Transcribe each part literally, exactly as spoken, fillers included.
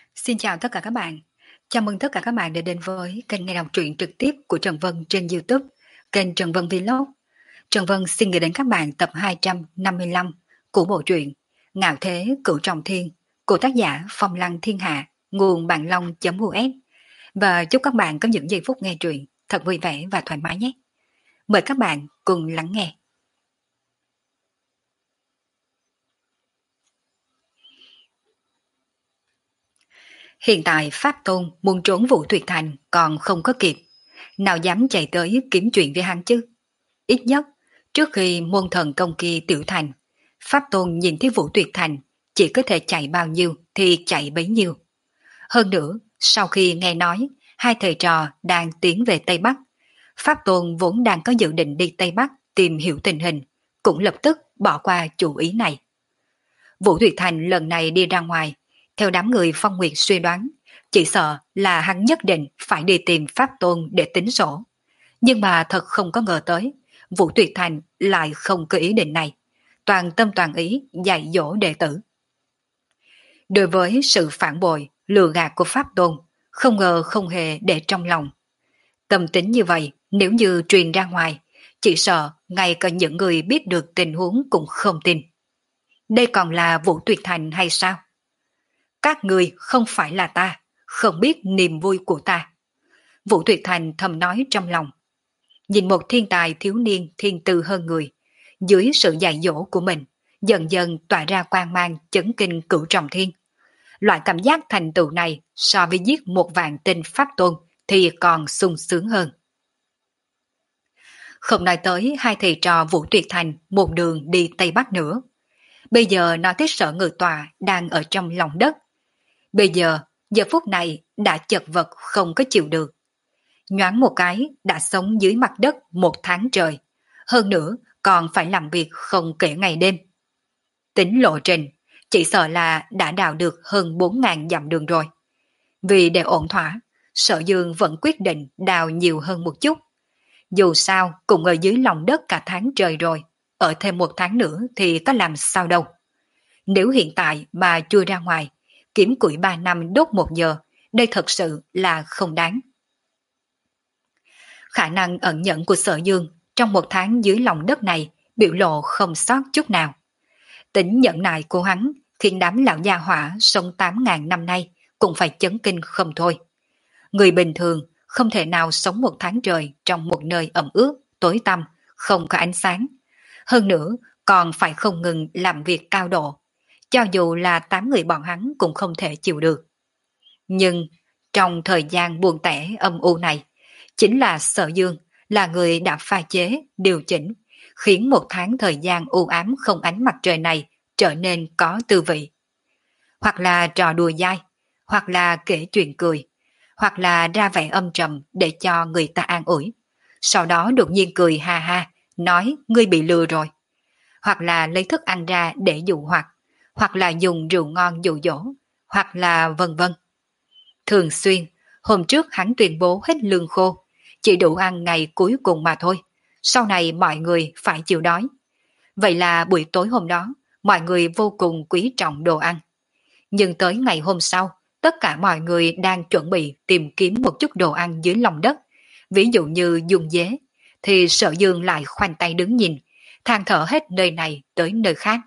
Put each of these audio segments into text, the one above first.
Xin chào tất cả các bạn. Chào mừng tất cả các bạn đã đến với kênh nghe đọc truyện trực tiếp của Trần Vân trên YouTube, kênh Trần Vân Vlog. Trần Vân xin gửi đến các bạn tập hai trăm năm mươi lăm của bộ truyện Ngạo Thế Cửu Trọng Thiên của tác giả Phong Lăng Thiên Hạ, nguồn bạn long.us. Và chúc các bạn có những giây phút nghe truyện thật vui vẻ và thoải mái nhé. Mời các bạn cùng lắng nghe. Hiện tại Pháp Tôn muốn trốn Vũ Tuyệt Thành còn không có kịp. Nào dám chạy tới kiếm chuyện với hắn chứ? Ít nhất, trước khi môn thần công kia tiểu thành, Pháp Tôn nhìn thấy Vũ Tuyệt Thành chỉ có thể chạy bao nhiêu thì chạy bấy nhiêu. Hơn nữa, sau khi nghe nói hai thầy trò đang tiến về Tây Bắc, Pháp Tôn vốn đang có dự định đi Tây Bắc tìm hiểu tình hình, cũng lập tức bỏ qua chủ ý này. Vũ Tuyệt Thành lần này đi ra ngoài, theo đám người Phong Nguyệt suy đoán, chỉ sợ là hắn nhất định phải đi tìm Pháp Tôn để tính sổ. Nhưng mà thật không có ngờ tới, Vũ Tuyệt Thành lại không có ý định này, toàn tâm toàn ý dạy dỗ đệ tử. Đối với sự phản bội, lừa gạt của Pháp Tôn, không ngờ không hề để trong lòng. Tâm tính như vậy, nếu như truyền ra ngoài, chỉ sợ ngay cả những người biết được tình huống cũng không tin. Đây còn là Vũ Tuyệt Thành hay sao? Các người không phải là ta, không biết niềm vui của ta. Vũ Tuyệt Thành thầm nói trong lòng. Nhìn một thiên tài thiếu niên thiên tư hơn người, dưới sự dạy dỗ của mình, dần dần tỏa ra quang mang chấn kinh cửu trọng thiên. Loại cảm giác thành tựu này so với giết một vạn tinh Pháp Tôn thì còn sung sướng hơn. Không nói tới hai thầy trò Vũ Tuyệt Thành một đường đi Tây Bắc nữa. Bây giờ nói tới Sở Ngự Tọa đang ở trong lòng đất. Bây giờ, giờ phút này đã chật vật không có chịu được. Nhoáng một cái đã sống dưới mặt đất một tháng trời. Hơn nữa còn phải làm việc không kể ngày đêm. Tính lộ trình, chỉ sợ là đã đào được hơn bốn nghìn dặm đường rồi. Vì để ổn thỏa, Sở Dương vẫn quyết định đào nhiều hơn một chút. Dù sao cũng ở dưới lòng đất cả tháng trời rồi, ở thêm một tháng nữa thì có làm sao đâu. Nếu hiện tại mà chui ra ngoài, kiếm củi ba năm đốt một giờ, đây thật sự là không đáng. Khả năng ẩn nhẫn của Sở Dương trong một tháng dưới lòng đất này biểu lộ không sót chút nào. Tính nhẫn nại của hắn khiến đám lão gia hỏa sống tám ngàn năm nay cũng phải chấn kinh không thôi. Người bình thường không thể nào sống một tháng trời trong một nơi ẩm ướt, tối tăm, không có ánh sáng. Hơn nữa còn phải không ngừng làm việc cao độ. Cho dù là tám người bọn hắn cũng không thể chịu được. Nhưng trong thời gian buồn tẻ âm u này, chính là Sở Dương là người đã pha chế, điều chỉnh, khiến một tháng thời gian u ám không ánh mặt trời này trở nên có tư vị. Hoặc là trò đùa dai, hoặc là kể chuyện cười, hoặc là ra vẻ âm trầm để cho người ta an ủi. Sau đó đột nhiên cười ha ha, nói ngươi bị lừa rồi. Hoặc là lấy thức ăn ra để dụ hoặc, hoặc là dùng rượu ngon dụ dỗ, hoặc là vân vân. Thường xuyên, hôm trước hắn tuyên bố hết lương khô, chỉ đủ ăn ngày cuối cùng mà thôi, sau này mọi người phải chịu đói. Vậy là buổi tối hôm đó, mọi người vô cùng quý trọng đồ ăn. Nhưng tới ngày hôm sau, tất cả mọi người đang chuẩn bị tìm kiếm một chút đồ ăn dưới lòng đất, ví dụ như dùng dế, thì Sở Dương lại khoanh tay đứng nhìn, than thở hết nơi này tới nơi khác.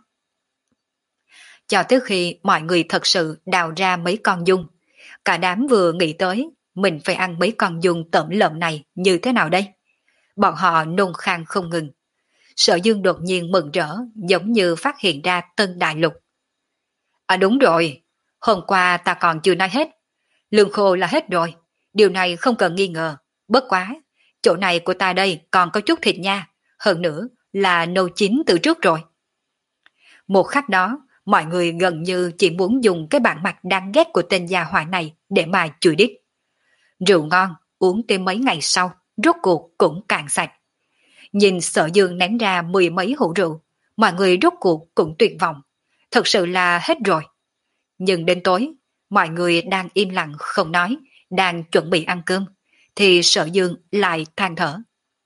Cho tới khi mọi người thật sự đào ra mấy con dung, cả đám vừa nghĩ tới mình phải ăn mấy con dung tẩm lợm này như thế nào đây? Bọn họ nôn khan không ngừng. Sở Dương đột nhiên mừng rỡ giống như phát hiện ra tân đại lục. À đúng rồi, hôm qua ta còn chưa nói hết. Lương khô là hết rồi, điều này không cần nghi ngờ. Bất quá, chỗ này của ta đây còn có chút thịt nha, hơn nữa là nấu chín từ trước rồi. Một khắc đó, mọi người gần như chỉ muốn dùng cái bản mặt đáng ghét của tên gia hỏa này để mà chửi đít. Rượu ngon, uống tới mấy ngày sau, rốt cuộc cũng cạn sạch. Nhìn Sở Dương ném ra mười mấy hũ rượu, mọi người rốt cuộc cũng tuyệt vọng. Thật sự là hết rồi. Nhưng đến tối, mọi người đang im lặng không nói, đang chuẩn bị ăn cơm, thì Sở Dương lại than thở.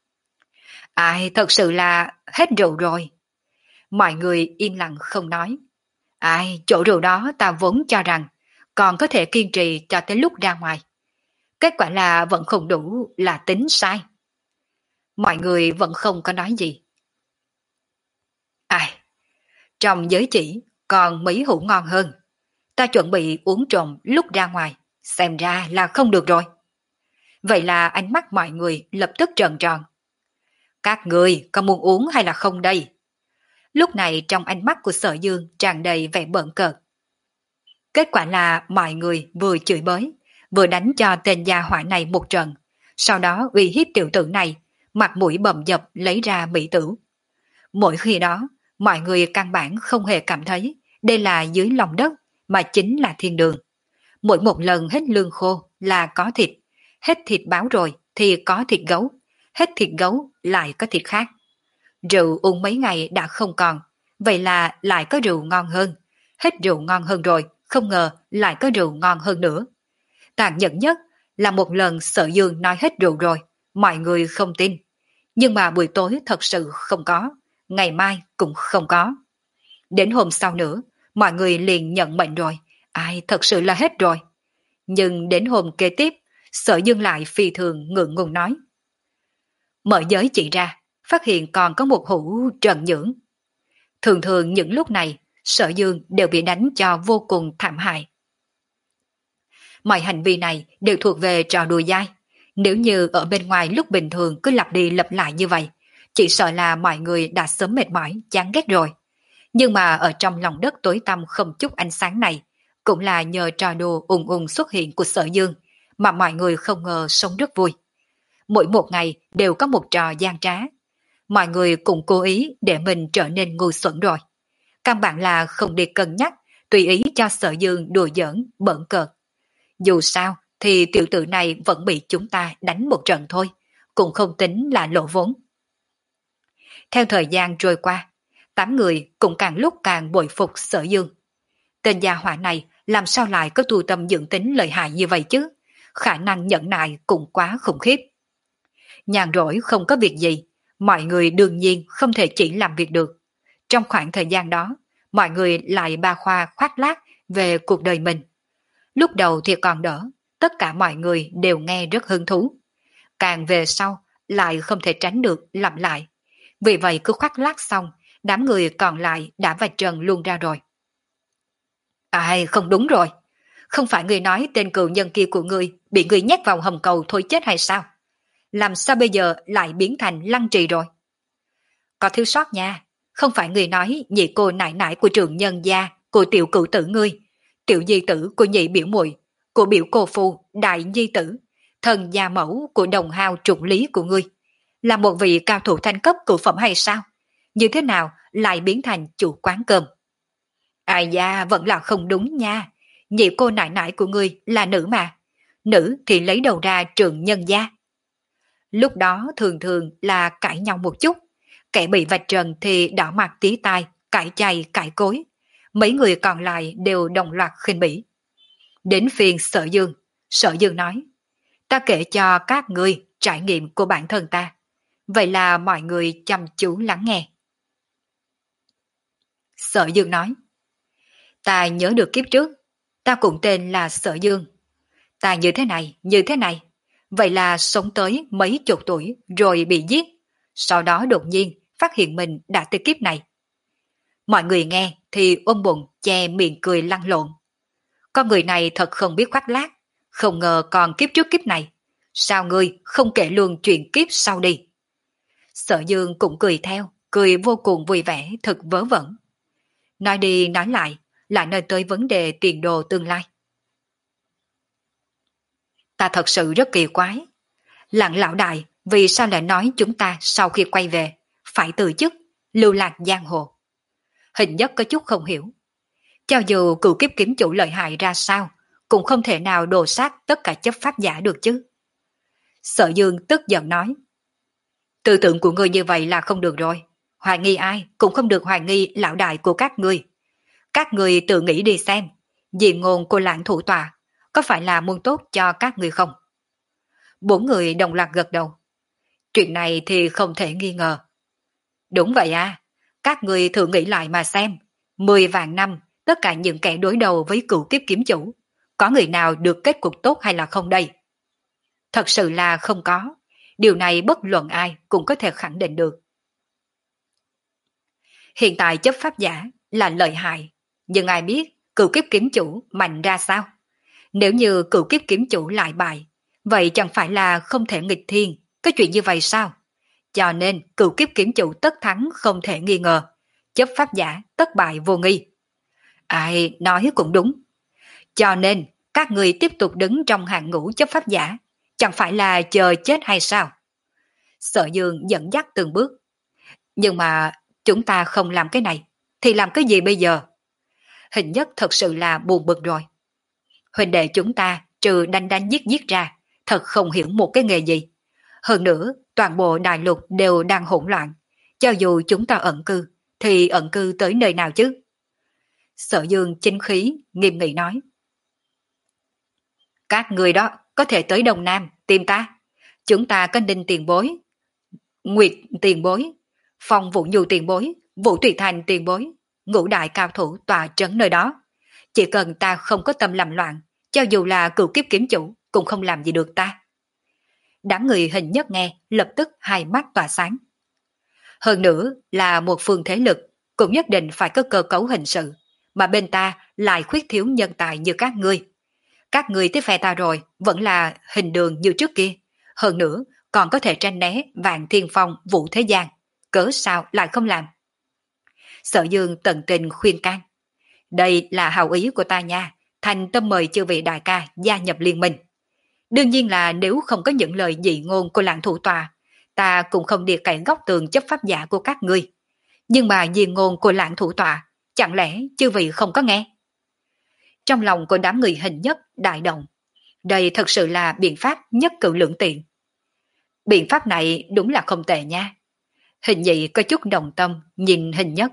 Ai, thật sự là hết rượu rồi. Mọi người im lặng không nói. Ai, chỗ rượu đó ta vốn cho rằng còn có thể kiên trì cho tới lúc ra ngoài. Kết quả là vẫn không đủ là tính sai. Mọi người vẫn không có nói gì. Ai, trong giới chỉ còn mỹ hữu ngon hơn. Ta chuẩn bị uống trộm lúc ra ngoài, xem ra là không được rồi. Vậy là ánh mắt mọi người lập tức trợn tròn. Các người có muốn uống hay là không đây? Lúc này trong ánh mắt của Sở Dương tràn đầy vẻ bợn cợt. Kết quả là mọi người vừa chửi bới, vừa đánh cho tên gia hỏa này một trận, sau đó uy hiếp tiểu tử này, mặt mũi bầm dập lấy ra mỹ tử. Mỗi khi đó, mọi người căn bản không hề cảm thấy đây là dưới lòng đất, mà chính là thiên đường. Mỗi một lần hết lương khô là có thịt, hết thịt báo rồi thì có thịt gấu, hết thịt gấu lại có thịt khác. Rượu uống mấy ngày đã không còn, vậy là lại có rượu ngon hơn, hết rượu ngon hơn rồi, không ngờ lại có rượu ngon hơn nữa. Tàn nhẫn nhất là một lần Sở Dương nói hết rượu rồi, mọi người không tin. Nhưng mà buổi tối thật sự không có, ngày mai cũng không có. Đến hôm sau nữa, mọi người liền nhận mệnh rồi, ai thật sự là hết rồi. Nhưng đến hôm kế tiếp, Sở Dương lại phi thường ngượng ngùng nói. Mở giới chỉ ra, phát hiện còn có một hũ trần nhưỡng. Thường thường những lúc này, Sở Dương đều bị đánh cho vô cùng thảm hại. Mọi hành vi này đều thuộc về trò đùa dai. Nếu như ở bên ngoài lúc bình thường cứ lặp đi lặp lại như vậy, chỉ sợ là mọi người đã sớm mệt mỏi, chán ghét rồi. Nhưng mà ở trong lòng đất tối tăm không chút ánh sáng này, cũng là nhờ trò đùa ùng ùng xuất hiện của Sở Dương, mà mọi người không ngờ sống rất vui. Mỗi một ngày đều có một trò gian trá. Mọi người cũng cố ý để mình trở nên ngu xuẩn rồi. Căn bản là không đi cân nhắc, tùy ý cho Sở Dương đùa giỡn, bỡn cợt. Dù sao thì tiểu tử này vẫn bị chúng ta đánh một trận thôi, cũng không tính là lỗ vốn. Theo thời gian trôi qua, tám người cũng càng lúc càng bội phục Sở Dương. Tên gia hỏa này làm sao lại có tu tâm dưỡng tính lợi hại như vậy chứ? Khả năng nhẫn nại cũng quá khủng khiếp. Nhàn rỗi không có việc gì, mọi người đương nhiên không thể chỉ làm việc được. Trong khoảng thời gian đó, mọi người lại ba khoa khoác lác về cuộc đời mình. Lúc đầu thì còn đỡ, tất cả mọi người đều nghe rất hứng thú. Càng về sau, lại không thể tránh được lặp lại. Vì vậy cứ khoác lác xong, đám người còn lại đã vạch trần luôn ra rồi. Ai không đúng rồi, không phải người nói tên cựu nhân kia của người bị người nhét vào hầm cầu thôi chết hay sao? Làm sao bây giờ lại biến thành lăng trì rồi? Có thiếu sót nha, không phải người nói nhị cô nại nại của trường nhân gia, của tiểu cựu tử ngươi, tiểu di tử của nhị biểu muội, của biểu cô phu, đại di tử, thần gia mẫu của đồng hao trụng lý của ngươi, là một vị cao thủ thanh cấp cửu phẩm hay sao? Như thế nào lại biến thành chủ quán cơm? Ai da, vẫn là không đúng nha. Nhị cô nại nại của ngươi là nữ mà. Nữ thì lấy đầu ra trường nhân gia. Lúc đó thường thường là cãi nhau một chút. Kẻ bị vạch trần thì đỏ mặt tí tai, cãi chay, cãi cối. Mấy người còn lại đều đồng loạt khinh bỉ. Đến phiên Sở Dương, Sở Dương nói, ta kể cho các ngươi trải nghiệm của bản thân ta. Vậy là mọi người chăm chú lắng nghe. Sở Dương nói, ta nhớ được kiếp trước, ta cũng tên là Sở Dương. Ta như thế này, như thế này. Vậy là sống tới mấy chục tuổi rồi bị giết. Sau đó đột nhiên phát hiện mình đã tới kiếp này. Mọi người nghe thì ôm bụng che miệng cười lăn lộn. Con người này thật không biết khoác lác, không ngờ còn kiếp trước kiếp này. Sao ngươi không kể luôn chuyện kiếp sau đi? Sở Dương cũng cười theo, cười vô cùng vui vẻ, thật vớ vẩn. Nói đi nói lại, lại nói tới vấn đề tiền đồ tương lai. Ta thật sự rất kỳ quái. Lặng lão đại, vì sao lại nói chúng ta sau khi quay về, phải từ chức, lưu lạc giang hồ? Hình nhất có chút không hiểu. Cho dù cựu kiếp kiếm chủ lợi hại ra sao, cũng không thể nào đồ sát tất cả chấp pháp giả được chứ. Sở Dương tức giận nói. Tư tưởng của ngươi như vậy là không được rồi. Hoài nghi ai cũng không được hoài nghi lão đại của các ngươi. Các ngươi tự nghĩ đi xem, dị ngôn của lãng thủ tòa có phải là muốn tốt cho các ngươi không? Bốn người đồng loạt gật đầu. Chuyện này thì không thể nghi ngờ. Đúng vậy à, các ngươi thử nghĩ lại mà xem. Mười vạn năm, tất cả những kẻ đối đầu với cựu kiếp kiếm chủ, có người nào được kết cục tốt hay là không đây? Thật sự là không có. Điều này bất luận ai cũng có thể khẳng định được. Hiện tại chấp pháp giả là lợi hại, nhưng ai biết cửu kiếp kiếm chủ mạnh ra sao? Nếu như cửu kiếp kiếm chủ lại bại, vậy chẳng phải là không thể nghịch thiên, cái chuyện như vậy sao? Cho nên cửu kiếp kiếm chủ tất thắng không thể nghi ngờ, chấp pháp giả tất bại vô nghi. Ai nói cũng đúng. Cho nên các người tiếp tục đứng trong hàng ngũ chấp pháp giả, chẳng phải là chờ chết hay sao? Sở Dương dẫn dắt từng bước. Nhưng mà chúng ta không làm cái này, thì làm cái gì bây giờ? Hình nhất thật sự là buồn bực rồi. Huynh đệ chúng ta trừ đánh đánh giết giết ra, thật không hiểu một cái nghề gì. Hơn nữa, toàn bộ đại lục đều đang hỗn loạn. Cho dù chúng ta ẩn cư, thì ẩn cư tới nơi nào chứ? Sở Dương chính khí, nghiêm nghị nói. Các người đó có thể tới Đông Nam tìm ta. Chúng ta có Ninh tiền bối, Nguyệt tiền bối, Phong Vũ Nhu tiền bối, Vũ Tùy Thành tiền bối, ngũ đại cao thủ tòa trấn nơi đó. Chỉ cần ta không có tâm làm loạn, cho dù là cửu kiếp kiếm chủ cũng không làm gì được ta. Đám người Hình Nhất nghe lập tức hai mắt tỏa sáng. Hơn nữa là một phương thế lực, cũng nhất định phải có cơ cấu hình sự, mà bên ta lại khuyết thiếu nhân tài như các ngươi. Các ngươi tiếp phe ta rồi, vẫn là hình đường như trước kia. Hơn nữa, còn có thể tranh né Vạn Thiên Phong Vũ Thế Giang. Cớ sao lại không làm? Sở Dương tận tình khuyên can. Đây là hào ý của ta nha, thành tâm mời chư vị đại ca gia nhập liên minh. Đương nhiên là nếu không có những lời dị ngôn của Lãng Thủ Tòa, ta cũng không đi cậy góc tường chấp pháp giả của các ngươi. Nhưng mà dị ngôn của Lãng Thủ Tòa, chẳng lẽ chư vị không có nghe? Trong lòng của đám người Hình Nhất đại động. Đây thật sự là biện pháp nhất cử lưỡng tiện. Biện pháp này đúng là không tệ nha. Hình Nhị có chút đồng tâm nhìn Hình Nhất.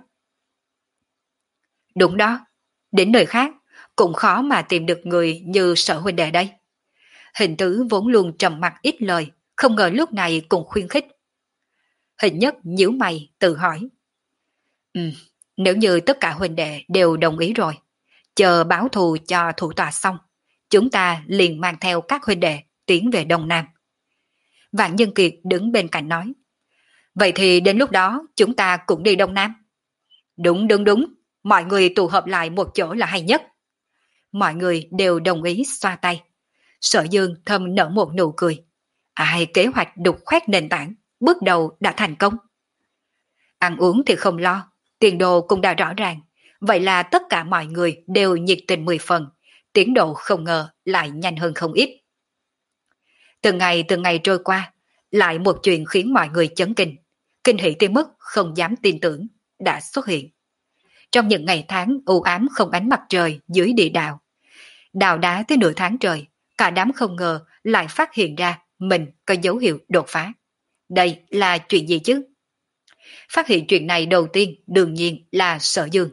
Đúng đó, đến nơi khác cũng khó mà tìm được người như Sở huynh đệ đây. Hình Tứ vốn luôn trầm mặc ít lời, không ngờ lúc này cũng khuyên khích. Hình Nhất nhíu mày tự hỏi. Ừ, nếu như tất cả huynh đệ đều đồng ý rồi, chờ báo thù cho thủ tòa xong, chúng ta liền mang theo các huynh đệ tiến về Đông Nam. Vạn Nhân Kiệt đứng bên cạnh nói. Vậy thì đến lúc đó chúng ta cũng đi Đông Nam. Đúng đúng đúng, mọi người tụ hợp lại một chỗ là hay nhất. Mọi người đều đồng ý xoa tay. Sở Dương thầm nở một nụ cười. Ai kế hoạch đục khoét nền tảng, bước đầu đã thành công. Ăn uống thì không lo, tiền đồ cũng đã rõ ràng. Vậy là tất cả mọi người đều nhiệt tình mười phần, tiến độ không ngờ lại nhanh hơn không ít. Từng ngày từng ngày trôi qua, lại một chuyện khiến mọi người chấn kinh, kinh hỉ tới mức không dám tin tưởng, đã xuất hiện. Trong những ngày tháng u ám không ánh mặt trời dưới địa đạo, đào đá tới nửa tháng trời, cả đám không ngờ lại phát hiện ra mình có dấu hiệu đột phá. Đây là chuyện gì chứ? Phát hiện chuyện này đầu tiên đương nhiên là Sở Dương.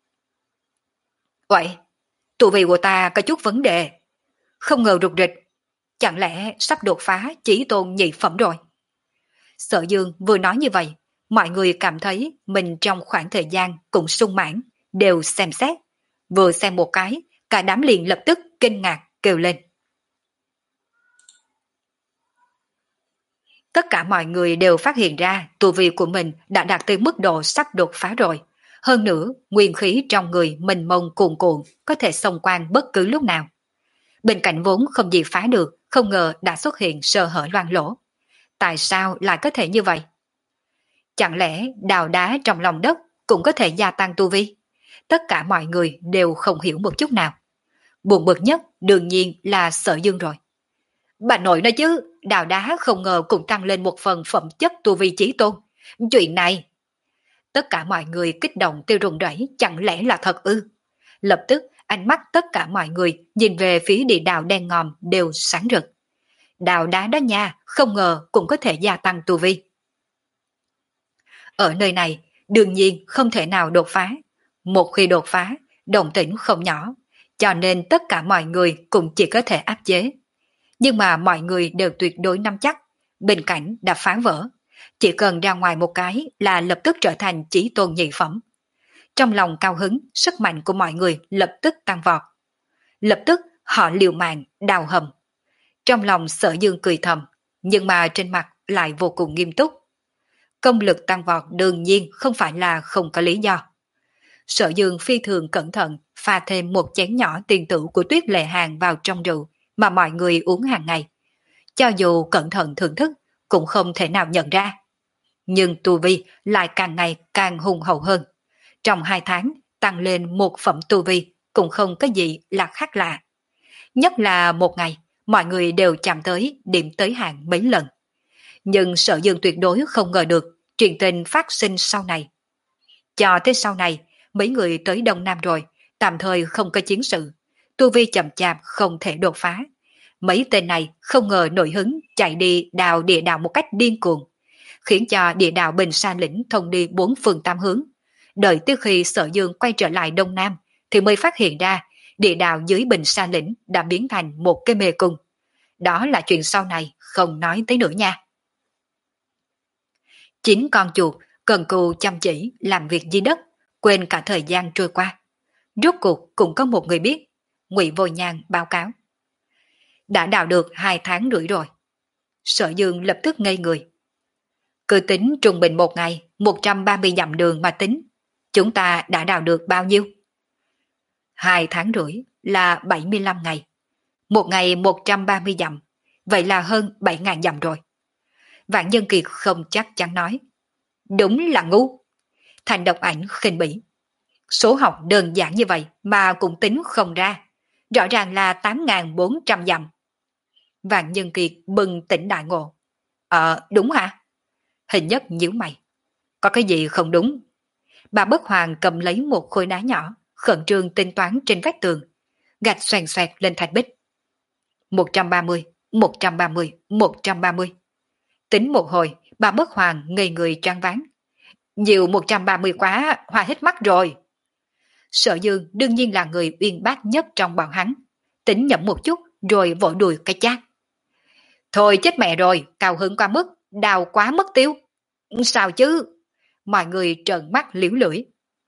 Vậy, tụ vị của ta có chút vấn đề. Không ngờ rụt rịch, chẳng lẽ sắp đột phá chỉ tôn nhị phẩm rồi? Sở Dương vừa nói như vậy, mọi người cảm thấy mình trong khoảng thời gian cũng sung mãn, đều xem xét. Vừa xem một cái, cả đám liền lập tức kinh ngạc kêu lên. Tất cả mọi người đều phát hiện ra tu vi của mình đã đạt tới mức độ sắp đột phá rồi. Hơn nữa, nguyên khí trong người mình mông cuồn cuộn, có thể xông quan bất cứ lúc nào. Bên cạnh vốn không gì phá được, không ngờ đã xuất hiện sơ hở loang lỗ. Tại sao lại có thể như vậy? Chẳng lẽ đào đá trong lòng đất cũng có thể gia tăng tu vi? Tất cả mọi người đều không hiểu một chút nào. Buồn bực nhất đương nhiên là Sở Dương rồi. Bà nội nói chứ, đào đá không ngờ cũng tăng lên một phần phẩm chất tu vi chí tôn. Chuyện này... Tất cả mọi người kích động tiêu run rẩy, chẳng lẽ là thật ư? Lập tức ánh mắt tất cả mọi người nhìn về phía địa đạo đen ngòm đều sáng rực. Đào đá đó nha, không ngờ cũng có thể gia tăng tu vi. Ở nơi này, đương nhiên không thể nào đột phá. Một khi đột phá, động tĩnh không nhỏ, cho nên tất cả mọi người cũng chỉ có thể áp chế. Nhưng mà mọi người đều tuyệt đối nắm chắc, bình cảnh đã phá vỡ. Chỉ cần ra ngoài một cái là lập tức trở thành chí tôn nhị phẩm. Trong lòng cao hứng, sức mạnh của mọi người lập tức tăng vọt. Lập tức Họ liều mạng, đào hầm. Trong lòng Sở Dương cười thầm, nhưng mà trên mặt lại vô cùng nghiêm túc. Công lực tăng vọt đương nhiên không phải là không có lý do. Sở Dương phi thường cẩn thận pha thêm một chén nhỏ tiền tử của Tuyết Lệ Hàng vào trong rượu mà mọi người uống hàng ngày. Cho dù cẩn thận thưởng thức cũng không thể nào nhận ra. Nhưng tu vi lại càng ngày càng hùng hậu hơn. Trong hai tháng tăng lên một phẩm tu vi cũng không có gì là khác lạ. Nhất là một ngày mọi người đều chạm tới điểm tới hạn mấy lần. Nhưng Sở Dương tuyệt đối không ngờ được chuyện tình phát sinh sau này. Cho tới sau này, mấy người tới Đông Nam rồi, tạm thời không có chiến sự. Tu vi chậm chạp không thể đột phá. Mấy tên này không ngờ nổi hứng chạy đi đào địa đạo một cách điên cuồng, khiến cho địa đạo Bình Sa Lĩnh thông đi bốn phương tám hướng. Đợi tới khi Sở Dương quay trở lại Đông Nam, thì mới phát hiện ra địa đạo dưới Bình Sa Lĩnh đã biến thành một cái mê cung. Đó là chuyện sau này không nói tới nữa nha. Chín con chuột cần cù chăm chỉ làm việc dưới đất, quên cả thời gian trôi qua. Rốt cuộc cũng có một người biết. Ngụy Vô Nhan báo cáo. Đã đào được hai tháng rưỡi rồi. Sở Dương lập tức ngây người. Cứ tính trung bình một ngày, một trăm ba mươi dặm đường mà tính. Chúng ta đã đào được bao nhiêu? Hai tháng rưỡi là bảy mươi lăm ngày. Một ngày một trăm ba mươi dặm, vậy là hơn bảy ngàn dặm rồi. Vạn Nhân Kiệt không chắc chắn nói. Đúng là ngu. Thành Độc Ảnh khinh bỉ. Số học đơn giản như vậy mà cũng tính không ra. Rõ ràng là tám nghìn bốn trăm dặm. Vạn Nhân Kiệt bừng tỉnh đại ngộ. Ờ, đúng hả? Hình Nhất nhíu mày. Có cái gì không đúng? Bà Bất Hoàng cầm lấy một khối đá nhỏ, khẩn trương tính toán trên vách tường, gạch xoèn xoẹt lên thạch bích. một trăm ba mươi, một trăm ba mươi, một trăm ba mươi. Tính một hồi, bà Bất Hoàng ngây người choáng váng. Nhiều một trăm ba mươi quá, hoa hết mắt rồi. Sở Dương đương nhiên là người uyên bác nhất trong bọn hắn. Tính nhẩm một chút rồi vội đùi cái chát. Thôi chết mẹ rồi, cao hứng quá mức, đào quá mất tiêu. Sao chứ? Mọi người trợn mắt liễu lưỡi.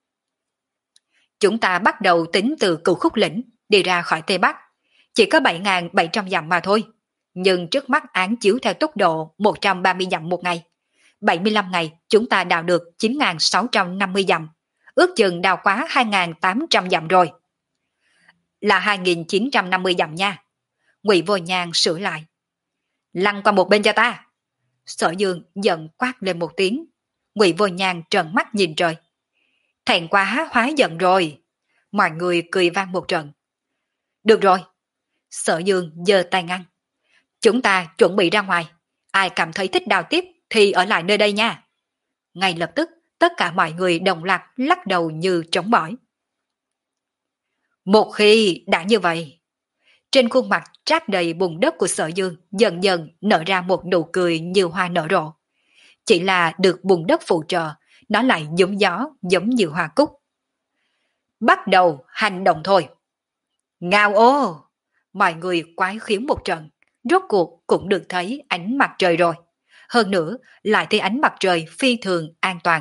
Chúng ta bắt đầu tính từ Cửu Khúc Lĩnh, đi ra khỏi Tây Bắc. Chỉ có bảy nghìn bảy trăm dặm mà thôi. Nhưng trước mắt án chiếu theo tốc độ một trăm ba mươi dặm một ngày. bảy mươi lăm ngày chúng ta đào được chín nghìn sáu trăm năm mươi dặm. Ước chừng đào quá hai nghìn tám trăm dặm rồi. Là hai nghìn chín trăm năm mươi dặm nha. Ngụy Vô Nhan sửa lại. Lăn qua một bên cho ta. Sở Dương giận quát lên một tiếng. Ngụy Vô Nhan trợn mắt nhìn trời. Thẹn quá hóa giận rồi. Mọi người cười vang một trận. Được rồi. Sở Dương giơ tay ngăn. Chúng ta chuẩn bị ra ngoài. Ai cảm thấy thích đào tiếp thì ở lại nơi đây nha. Ngay lập tức tất cả mọi người đồng loạt lắc đầu như trống bỏi. Một khi đã như vậy, trên khuôn mặt trát đầy bùn đất của Sở Dương dần dần nở ra một nụ cười như hoa nở rộ. Chỉ là được bùn đất phụ trợ, nó lại giống gió giống như hoa cúc. Bắt đầu hành động thôi. Ngao ô! Mọi người quái khiếu một trận, rốt cuộc cũng được thấy ánh mặt trời rồi. Hơn nữa lại thấy ánh mặt trời phi thường an toàn.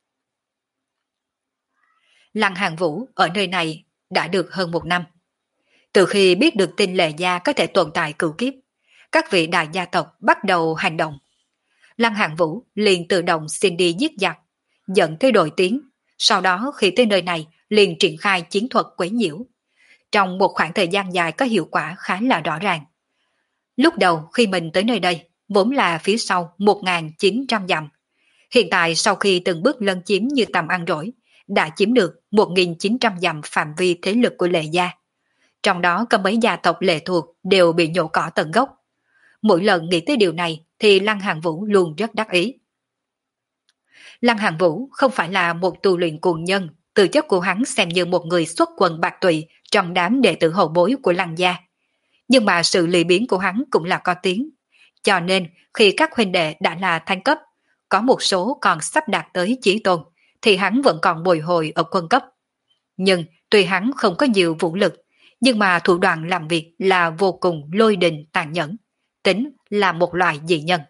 Lăng Hàng Vũ ở nơi này đã được hơn một năm. Từ khi biết được tin Lệ Gia có thể tồn tại cửu kiếp, các vị đại gia tộc bắt đầu hành động. Lăng Hàng Vũ liền tự động xin đi giết giặc, dẫn tới đội tiến. Sau đó khi tới nơi này liền triển khai chiến thuật quấy nhiễu. Trong một khoảng thời gian dài có hiệu quả khá là rõ ràng. Lúc đầu khi mình tới nơi đây, vốn là phía sau một nghìn chín trăm dặm. Hiện tại sau khi từng bước lân chiếm như tầm ăn rỗi, đã chiếm được một nghìn chín trăm dặm phạm vi thế lực của Lệ Gia. Trong đó có mấy gia tộc lệ thuộc đều bị nhổ cỏ tận gốc. Mỗi lần nghĩ tới điều này thì Lăng Hàng Vũ luôn rất đắc ý. Lăng Hàng Vũ không phải là một tu luyện cuồng nhân, tư chất của hắn xem như một người xuất quần bạc tụy trong đám đệ tử hậu bối của Lăng Gia. Nhưng mà sự lười biếng của hắn cũng là có tiếng. Cho nên khi các huynh đệ đã là thánh cấp, có một số còn sắp đạt tới chí tôn, thì hắn vẫn còn bồi hồi ở quân cấp. Nhưng tuy hắn không có nhiều vũ lực, nhưng mà thủ đoạn làm việc là vô cùng lôi đình tàn nhẫn, tính là một loại dị nhân.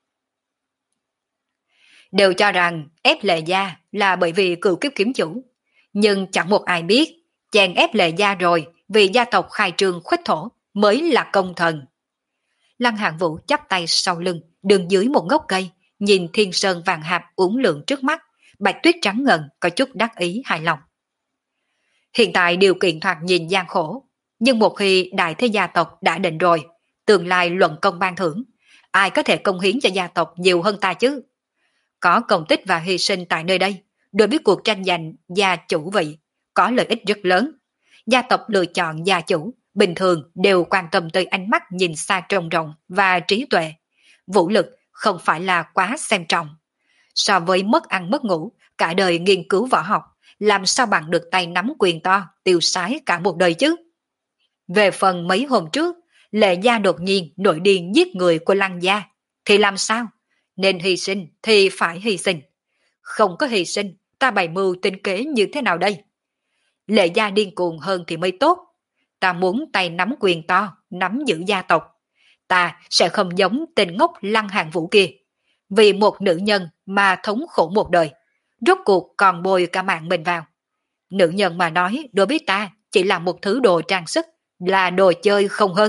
Đều cho rằng ép Lệ Gia là bởi vì cửu kiếp kiếm chủ, nhưng chẳng một ai biết chèn ép Lệ Gia rồi vì gia tộc khai trương khuếch thổ mới là công thần. Lăng Hàn Vũ chắp tay sau lưng, đường dưới một gốc cây, nhìn thiên sơn vàng hạp uốn lượn trước mắt, bạch tuyết trắng ngần có chút đắc ý hài lòng. Hiện tại điều kiện thoạt nhìn gian khổ, nhưng một khi đại thế gia tộc đã định rồi, tương lai luận công ban thưởng, ai có thể công hiến cho gia tộc nhiều hơn ta chứ? Có công tích và hy sinh tại nơi đây, đối với cuộc tranh giành gia chủ vị, có lợi ích rất lớn. Gia tộc lựa chọn gia chủ, bình thường đều quan tâm tới ánh mắt nhìn xa trông rộng và trí tuệ. Vũ lực không phải là quá xem trọng. So với mất ăn mất ngủ, cả đời nghiên cứu võ học, làm sao bằng được tay nắm quyền to, tiêu sái cả một đời chứ? Về phần mấy hôm trước, Lệ gia đột nhiên nổi điên giết người của Lăng gia, thì làm sao? Nên hy sinh thì phải hy sinh. Không có hy sinh, ta bày mưu tính kế như thế nào đây? Lệ gia điên cuồng hơn thì mới tốt. Ta muốn tay nắm quyền to, nắm giữ gia tộc. Ta sẽ không giống tên ngốc Lăng Hàn Vũ kia. Vì một nữ nhân mà thống khổ một đời, rốt cuộc còn bồi cả mạng mình vào. Nữ nhân mà nói đối với ta chỉ là một thứ đồ trang sức, là đồ chơi không hơn.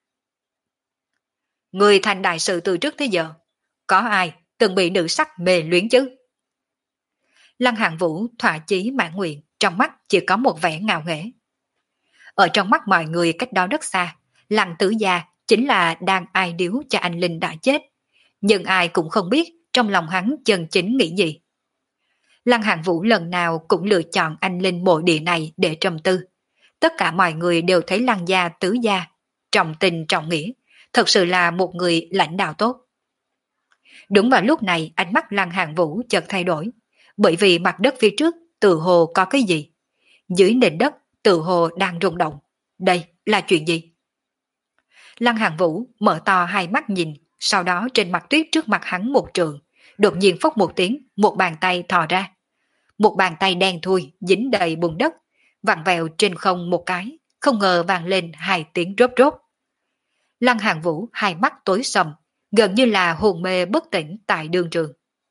Người thành đại sự từ trước tới giờ, có ai từng bị nữ sắc mê luyến chứ? Lăng Hàn Vũ thỏa chí mãn nguyện, trong mắt chỉ có một vẻ ngạo nghễ. Ở trong mắt mọi người cách đó rất xa, Lăng Tử Gia chính là đang ai điếu cho anh Linh đã chết. Nhưng ai cũng không biết trong lòng hắn chân chính nghĩ gì. Lăng Hàn Vũ lần nào cũng lựa chọn anh Linh mộ địa này để trầm tư. Tất cả mọi người đều thấy Lăng gia Tứ gia trọng tình trọng nghĩa, thật sự là một người lãnh đạo tốt. Đúng vào lúc này ánh mắt Lăng Hàn Vũ chợt thay đổi, bởi vì mặt đất phía trước tự hồ có cái gì. Dưới nền đất tự hồ đang rung động. Đây là chuyện gì? Lăng Hàn Vũ mở to hai mắt nhìn, sau đó trên mặt tuyết trước mặt hắn một trường, đột nhiên phốc một tiếng, một bàn tay thò ra. Một bàn tay đen thui dính đầy bùn đất, vặn vẹo trên không một cái, không ngờ vang lên hai tiếng rốp rốp. Lăng Hàn Vũ hai mắt tối sầm, gần như là hồn mê bất tỉnh tại đường trường.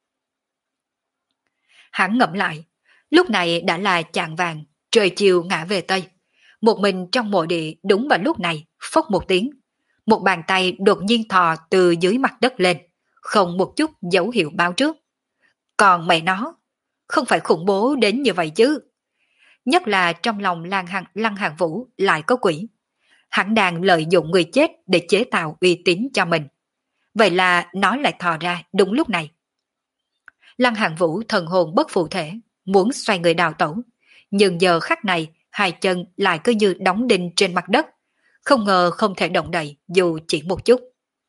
Hắn ngẫm lại, lúc này đã là chạng vàng, trời chiều ngã về Tây. Một mình trong mộ địa đúng vào lúc này, phốc một tiếng. Một bàn tay đột nhiên thò từ dưới mặt đất lên, không một chút dấu hiệu báo trước. Còn mẹ nó, không phải khủng bố đến như vậy chứ. Nhất là trong lòng Lăng Hàn, Lăng Hàn Vũ lại có quỷ. Hắn đang lợi dụng người chết để chế tạo uy tín cho mình. Vậy là nó lại thò ra đúng lúc này. Lăng Hàn Vũ thần hồn bất phụ thể, muốn xoay người đào tẩu. Nhưng giờ khắc này, hai chân lại cứ như đóng đinh trên mặt đất. Không ngờ không thể động đậy dù chỉ một chút.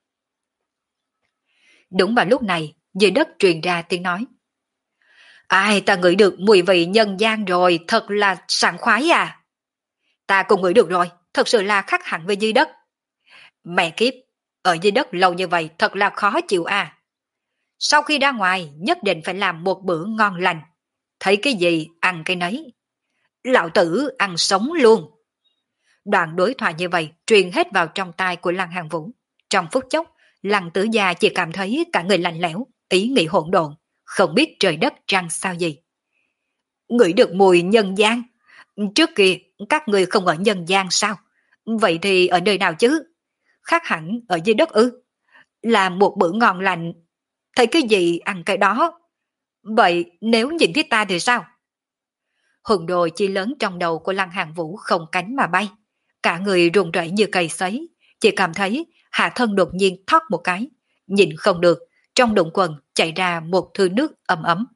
Đúng vào lúc này, dưới đất truyền ra tiếng nói. Ai, ta ngửi được mùi vị nhân gian rồi, thật là sảng khoái à. Ta cũng ngửi được rồi, thật sự là khác hẳn với dưới đất. Mẹ kiếp, ở dưới đất lâu như vậy thật là khó chịu à. Sau khi ra ngoài nhất định phải làm một bữa ngon lành. Thấy cái gì ăn cái nấy. Lão tử ăn sống luôn. Đoạn đối thoại như vậy truyền hết vào trong tai của Lăng Hàn Vũ. Trong phút chốc, Lăng Tử Gia chỉ cảm thấy cả người lạnh lẽo, ý nghĩ hỗn độn, không biết trời đất răng sao gì. Ngửi được mùi nhân gian. Trước kia các người không ở nhân gian sao? Vậy thì ở nơi nào chứ? Khác hẳn ở dưới đất ư? Làm một bữa ngon lành, thấy cái gì ăn cái đó. Vậy nếu nhìn thấy ta thì sao? Hùng đồ chi lớn trong đầu của Lăng Hàn Vũ không cánh mà bay. Cả người run rẩy như cây sấy, chỉ cảm thấy hạ thân đột nhiên thoát một cái. Nhìn không được, trong đụng quần chảy ra một thứ nước ấm ấm.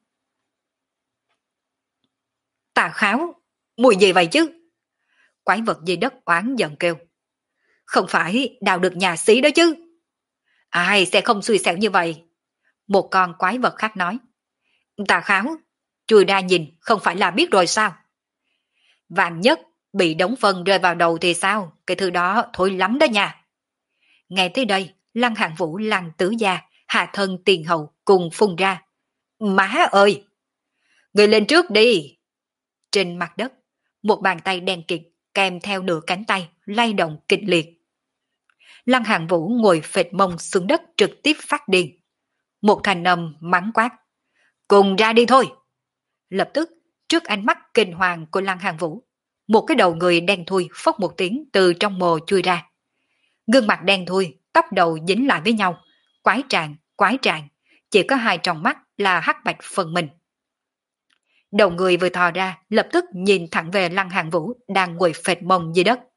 Tà kháo, mùi gì vậy chứ? Quái vật dưới đất oán giận kêu. Không phải đào được nhà xí đó chứ? Ai sẽ không xui xẻo như vậy? Một con quái vật khác nói. Tà kháo, chui ra nhìn không phải là biết rồi sao? Vạn nhất bị đống phân rơi vào đầu thì sao? Cái thứ đó thôi lắm đó nha. Nghe tới đây, Lăng Hàn Vũ, Lăng Tứ Gia, hạ thân tiền hậu cùng phun ra. Má ơi! Người lên trước đi! Trên mặt đất, một bàn tay đen kịt kèm theo nửa cánh tay lay động kịch liệt. Lăng Hàn Vũ ngồi phệt mông xuống đất trực tiếp phát điên. Một thanh âm mắng quát. Cùng ra đi thôi! Lập tức, trước ánh mắt kinh hoàng của Lăng Hàn Vũ, một cái đầu người đen thui phốc một tiếng từ trong mồ chui ra. Gương mặt đen thui, tóc đầu dính lại với nhau, quái tràng, quái tràng, chỉ có hai tròng mắt là hắc bạch phân minh. Đầu người vừa thò ra, lập tức nhìn thẳng về Lăng Hàn Vũ đang ngồi phệt mông dưới đất.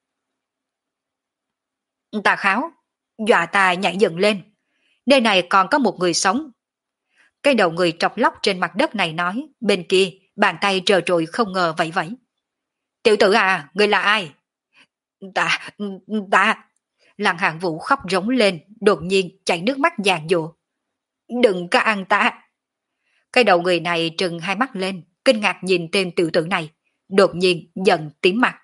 Tà Kháo, dọa ta nhảy dựng lên. Nơi này còn có một người sống. Cái đầu người trọc lóc trên mặt đất này nói, bên kia, bàn tay trờ trội không ngờ vẫy vẫy. Tiểu tử à, người là ai? Ta, ta. Lăng Hàn Vũ khóc rống lên, đột nhiên chảy nước mắt giàn giụa. Đừng có ăn ta. Cái đầu người này trừng hai mắt lên, kinh ngạc nhìn tên tiểu tử này, đột nhiên giận tím mặt.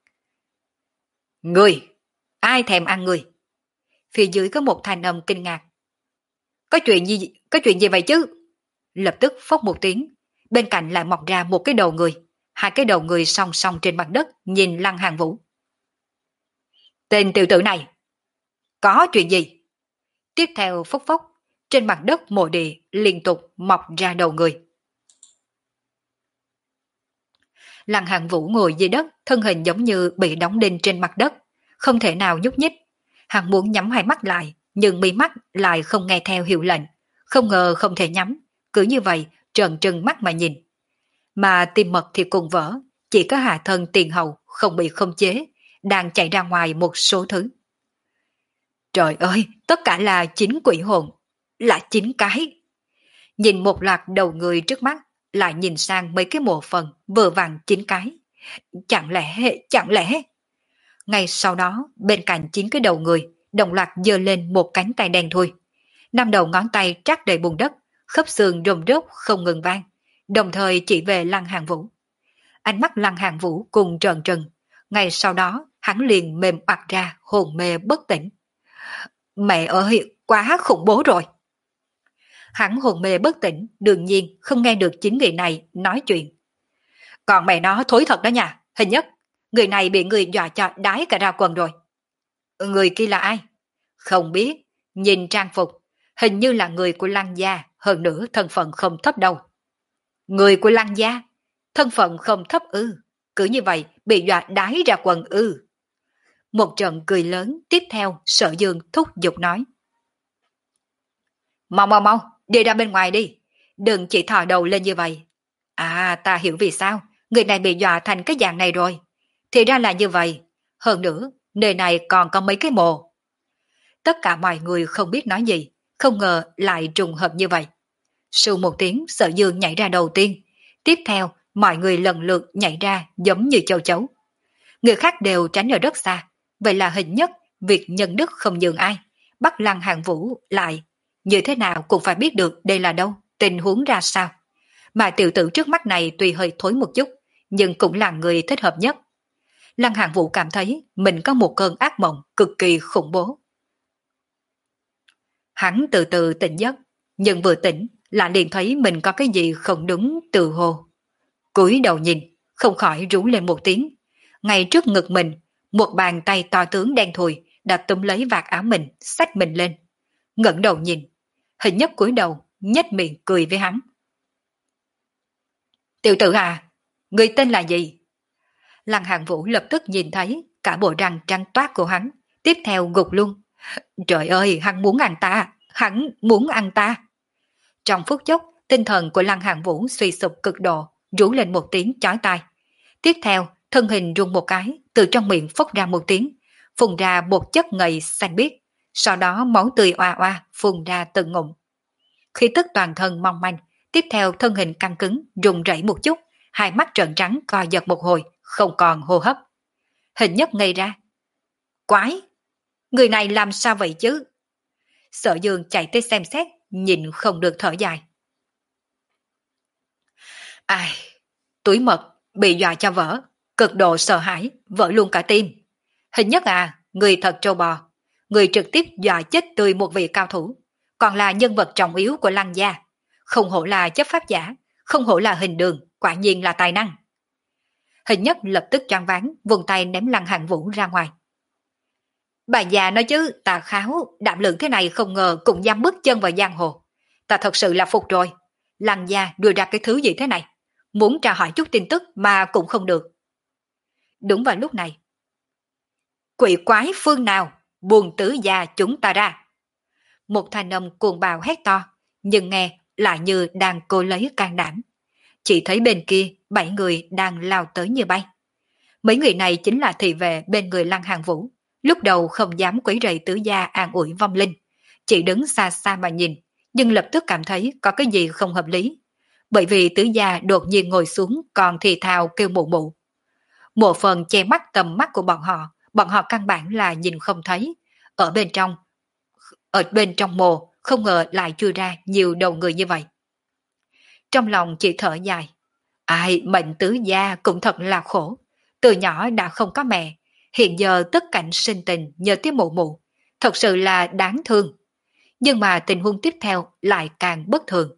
Người, ai thèm ăn người? Phía dưới có một thanh âm kinh ngạc. Có chuyện gì, có chuyện gì vậy chứ? Lập tức phốc một tiếng, bên cạnh lại mọc ra một cái đầu người, hai cái đầu người song song trên mặt đất nhìn Lăng Hàn Vũ. Tên tiểu tử này, có chuyện gì? Tiếp theo phốc phốc, trên mặt đất mộ địa liên tục mọc ra đầu người. Lăng Hàn Vũ ngồi dưới đất, thân hình giống như bị đóng đinh trên mặt đất, không thể nào nhúc nhích. Hắn muốn nhắm hai mắt lại, nhưng mí mắt lại không nghe theo hiệu lệnh, không ngờ không thể nhắm, cứ như vậy trợn trừng mắt mà nhìn. Mà tim mật thì cùng vỡ, chỉ có hạ thân tiền hậu không bị khống chế, đang chạy ra ngoài một số thứ. Trời ơi, tất cả là chín quỷ hồn, là chín cái. Nhìn một loạt đầu người trước mắt, lại nhìn sang mấy cái mộ phần vừa vặn chín cái. Chẳng lẽ, chẳng lẽ... Ngay sau đó, bên cạnh chín cái đầu người, đồng loạt giơ lên một cánh tay đen thui. Năm đầu ngón tay trát đầy bùn đất, khớp xương rôm rốt không ngừng vang, đồng thời chỉ về Lăng Hàn Vũ. Ánh mắt Lăng Hàn Vũ cùng trợn trừng, ngay sau đó hắn liền mềm oặt ra hồn mê bất tỉnh. Mẹ ơi, quá khủng bố rồi! Hắn hồn mê bất tỉnh, đương nhiên không nghe được chính vị này nói chuyện. Còn mẹ nó thối thật đó nha, hình nhất, người này bị người dọa cho đái cả ra quần rồi. Người kia là ai? Không biết, nhìn trang phục, hình như là người của Lăng gia, hơn nữa thân phận không thấp đâu. Người của Lăng gia, thân phận không thấp ư, cứ như vậy bị dọa đái ra quần ư. Một trận cười lớn, tiếp theo Sở Dương thúc giục nói. Mau mau mau, đi ra bên ngoài đi, đừng chỉ thò đầu lên như vậy. À, ta hiểu vì sao, người này bị dọa thành cái dạng này rồi. Thì ra là như vậy, hơn nữa, nơi này còn có mấy cái mồ. Tất cả mọi người không biết nói gì, không ngờ lại trùng hợp như vậy. Sau một tiếng, Sở Dương nhảy ra đầu tiên, tiếp theo mọi người lần lượt nhảy ra giống như châu chấu. Người khác đều tránh ở rất xa, vậy là hình nhất việc nhân đức không nhường ai, bắt Lăng Hàn Vũ lại, như thế nào cũng phải biết được đây là đâu, tình huống ra sao. Mà tiểu tử trước mắt này tuy hơi thối một chút, nhưng cũng là người thích hợp nhất. Lăng Hàn Vũ cảm thấy mình có một cơn ác mộng cực kỳ khủng bố. Hắn từ từ tỉnh giấc, nhưng vừa tỉnh là liền thấy mình có cái gì không đúng từ hồ. Cúi đầu nhìn, không khỏi rú lên một tiếng. Ngay trước ngực mình, một bàn tay to tướng đen thùi đã túm lấy vạt áo mình, xách mình lên. Ngẩng đầu nhìn, hình nhất cúi đầu, nhếch miệng cười với hắn. Tiểu tử à, người tên là gì? Lăng Hàn Vũ lập tức nhìn thấy cả bộ răng trắng toát của hắn, tiếp theo gục luôn. Trời ơi, hắn muốn ăn ta, hắn muốn ăn ta. Trong phút chốc, tinh thần của Lăng Hàn Vũ suy sụp cực độ, rú lên một tiếng chói tai. Tiếp theo, thân hình rung một cái, từ trong miệng phốc ra một tiếng, phun ra một chất ngầy xanh biếc, sau đó máu tươi oa oa phun ra từng ngụm. Khi tức toàn thân mong manh, tiếp theo thân hình căng cứng, run rẩy một chút, hai mắt trợn trắng co giật một hồi, không còn hô hấp. Hình nhất ngây ra. Quái! Người này làm sao vậy chứ? Sở Dương chạy tới xem xét, nhìn không được thở dài. Ai, túi mật, bị dọa cho vỡ, cực độ sợ hãi, vỡ luôn cả tim. Hình nhất à, người thật trâu bò, người trực tiếp dọa chết tươi một vị cao thủ, còn là nhân vật trọng yếu của Lăng gia. Không hổ là chấp pháp giả, không hổ là hình đường, quả nhiên là tài năng. Hình nhất lập tức choáng váng, vùng tay ném Lăng Hàn Vũ ra ngoài. Bà già nói chứ, Tà Kháo, đảm lượng thế này không ngờ cũng dám bước chân vào giang hồ. Ta thật sự là phục rồi. Lăng gia đưa ra cái thứ gì thế này? Muốn tra hỏi chút tin tức mà cũng không được. Đúng vào lúc này, quỷ quái phương nào, buồn tứ gia chúng ta ra. Một thanh âm cuồng bạo hét to, nhưng nghe lại như đang cố lấy can đảm. Chỉ thấy bên kia bảy người đang lao tới như bay. Mấy người này chính là thị vệ bên người Lăng Hàng Vũ, lúc đầu không dám quấy rầy tứ gia an ủi vong linh, chỉ đứng xa xa mà nhìn, nhưng lập tức cảm thấy có cái gì không hợp lý. Bởi vì tứ gia đột nhiên ngồi xuống còn thì thào kêu mụ mụ. Một phần che mắt tầm mắt của bọn họ, bọn họ căn bản là nhìn không thấy. Ở bên trong, ở bên trong mồ, không ngờ lại chui ra nhiều đầu người như vậy. Trong lòng chỉ thở dài. Ai, mệnh tứ gia cũng thật là khổ. Từ nhỏ đã không có mẹ, hiện giờ tất cảnh sinh tình nhờ tiếp mụ mụ. Thật sự là đáng thương. Nhưng mà tình huống tiếp theo lại càng bất thường.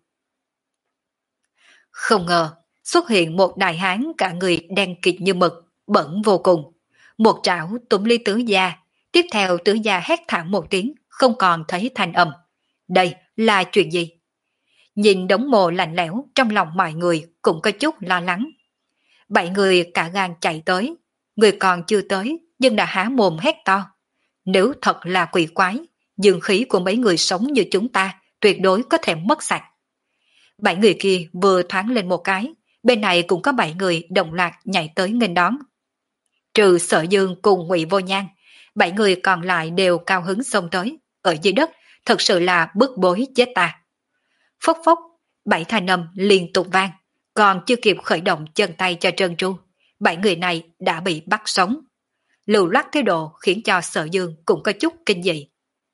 Không ngờ, xuất hiện một đại hán cả người đen kịt như mực, bẩn vô cùng. Một trảo túm ly tứ gia, tiếp theo tứ gia hét thảm một tiếng, không còn thấy thanh âm. Đây là chuyện gì? Nhìn đống mồ lạnh lẽo trong lòng mọi người cũng có chút lo lắng. Bảy người cả gan chạy tới, người còn chưa tới nhưng đã há mồm hét to. Nếu thật là quỷ quái, dương khí của mấy người sống như chúng ta tuyệt đối có thể mất sạch. Bảy người kia vừa thoáng lên một cái, bên này cũng có bảy người đồng loạt nhảy tới nghênh đón. Trừ Sở Dương cùng Ngụy Vô Nhan, bảy người còn lại đều cao hứng xông tới, ở dưới đất thật sự là bức bối chết ta. Phốc phốc, bảy thanh âm liên tục vang, còn chưa kịp khởi động chân tay cho trơn tru, bảy người này đã bị bắt sống. Lưu loát thế độ khiến cho Sở Dương cũng có chút kinh dị.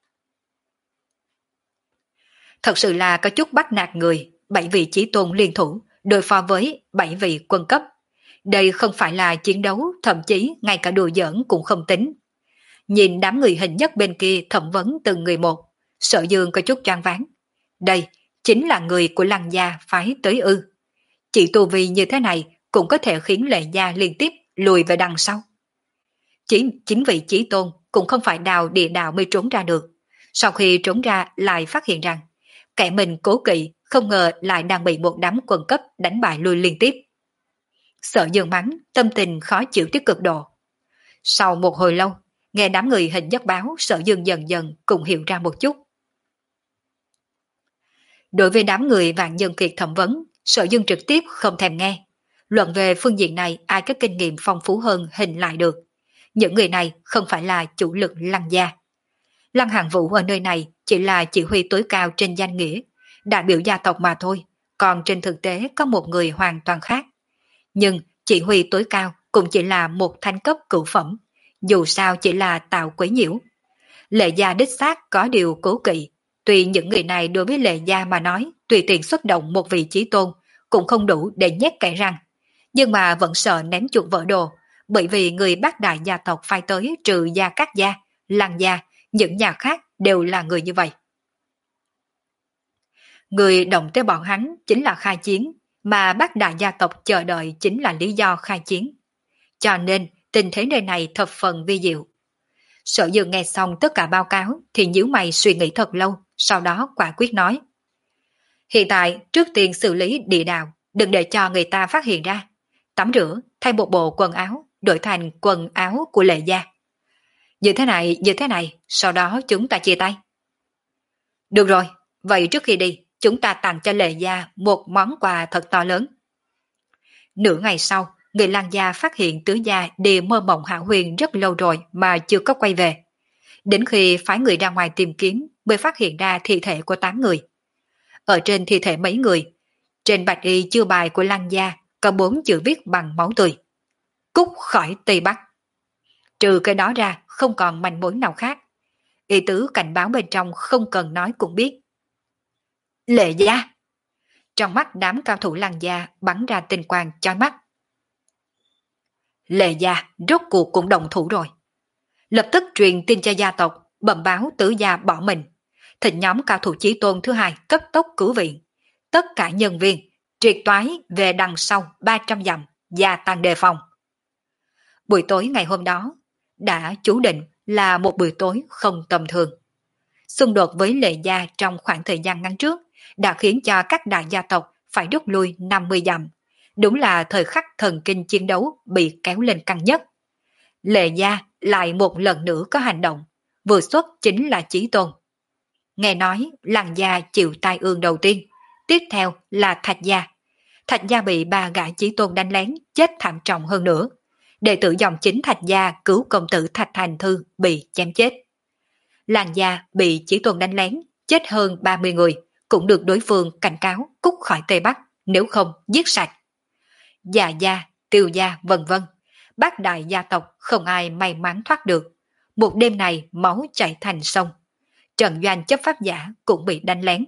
Thật sự là có chút bắt nạt người, bảy vị chí tôn liên thủ đối phó với bảy vị quân cấp. Đây không phải là chiến đấu, thậm chí ngay cả đùa giỡn cũng không tính. Nhìn đám người hình nhất bên kia thẩm vấn từng người một, Sở Dương có chút choáng váng. Đây chính là người của Lăng gia phái tới ư. Chỉ tu vi như thế này cũng có thể khiến Lệ gia liên tiếp lùi về đằng sau. Chỉ, chính vị chí tôn cũng không phải đào địa đạo mới trốn ra được. Sau khi trốn ra lại phát hiện rằng kẻ mình cố kỵ không ngờ lại đang bị một đám quân cấp đánh bại lui liên tiếp. Sở Dương mắng, tâm tình khó chịu tới cực độ. Sau một hồi lâu, nghe đám người hình nhất báo, Sở Dương dần dần cũng hiểu ra một chút. Đối với đám người Vạn Nhân Kiệt thẩm vấn, Sở Dương trực tiếp không thèm nghe. Luận về phương diện này ai có kinh nghiệm phong phú hơn hình lại được. Những người này không phải là chủ lực Lăng gia. Lăng Hàng Vũ ở nơi này chỉ là chỉ huy tối cao trên danh nghĩa, đại biểu gia tộc mà thôi, còn trên thực tế có một người hoàn toàn khác. Nhưng chỉ huy tối cao cũng chỉ là một thanh cấp cửu phẩm, dù sao chỉ là tạo quấy nhiễu. Lệ gia đích xác có điều cố kỵ, tuy những người này đối với Lệ gia mà nói tùy tiện xuất động một vị chí tôn cũng không đủ để nhét kẻ răng, nhưng mà vẫn sợ ném chuột vỡ đồ, bởi vì người bác đại gia tộc phái tới trừ Gia Cát gia, Lăng gia, những nhà khác đều là người như vậy. Người động tới bọn hắn chính là khai chiến, mà bác đại gia tộc chờ đợi chính là lý do khai chiến. Cho nên tình thế nơi này thập phần vi diệu. Sở Dương nghe xong tất cả báo cáo thì nhíu mày suy nghĩ thật lâu, sau đó quả quyết nói. Hiện tại trước tiên xử lý địa đạo, đừng để cho người ta phát hiện ra. Tắm rửa, thay một bộ quần áo, đổi thành quần áo của Lệ gia. Như thế này, như thế này, sau đó chúng ta chia tay. Được rồi, vậy trước khi đi, chúng ta tặng cho Lệ gia một món quà thật to lớn. Nửa ngày sau, người Lăng gia phát hiện tứ gia đi mơ mộng hão huyền rất lâu rồi mà chưa có quay về. Đến khi phái người ra ngoài tìm kiếm mới phát hiện ra thi thể của tám người. Ở trên thi thể mấy người, trên bạch y chiêu bài của Lăng gia có bốn chữ viết bằng máu tươi. Cút khỏi Tây Bắc. Trừ cái đó ra không còn manh mối nào khác. Ý tứ cảnh báo bên trong không cần nói cũng biết. Lệ gia. Trong mắt đám cao thủ Lăng gia bắn ra tinh quang chói mắt. Lệ gia rốt cuộc cũng động thủ rồi. Lập tức truyền tin cho gia tộc, bẩm báo tứ gia bỏ mình. Thịnh nhóm cao thủ chí tôn thứ hai cấp tốc cứu viện. Tất cả nhân viên triệt toái về đằng sau ba trăm dặm, gia tăng đề phòng. Buổi tối ngày hôm đó đã chú định là một buổi tối không tầm thường. Xung đột với Lệ gia trong khoảng thời gian ngắn trước đã khiến cho các đại gia tộc phải rút lui năm mươi dặm. Đúng là thời khắc thần kinh chiến đấu bị kéo lên căng nhất. Lệ Gia lại một lần nữa có hành động, vừa xuất chính là Chí Tôn. Nghe nói Lăng Gia chịu tai ương đầu tiên, tiếp theo là Thạch Gia. Thạch Gia bị ba gã Chí Tôn đánh lén, chết thảm trọng hơn nữa. Đệ tử dòng chính Thạch Gia cứu công tử Thạch Thành Thư bị chém chết. Lăng Gia bị Chí Tôn đánh lén, chết hơn ba mươi người, cũng được đối phương cảnh cáo cút khỏi Tây Bắc, nếu không giết sạch. Già Gia, Tiêu Gia, vân vân, bát đại gia tộc không ai may mắn thoát được. Một đêm này máu chảy thành sông. Trận doanh chấp pháp giả cũng bị đánh lén.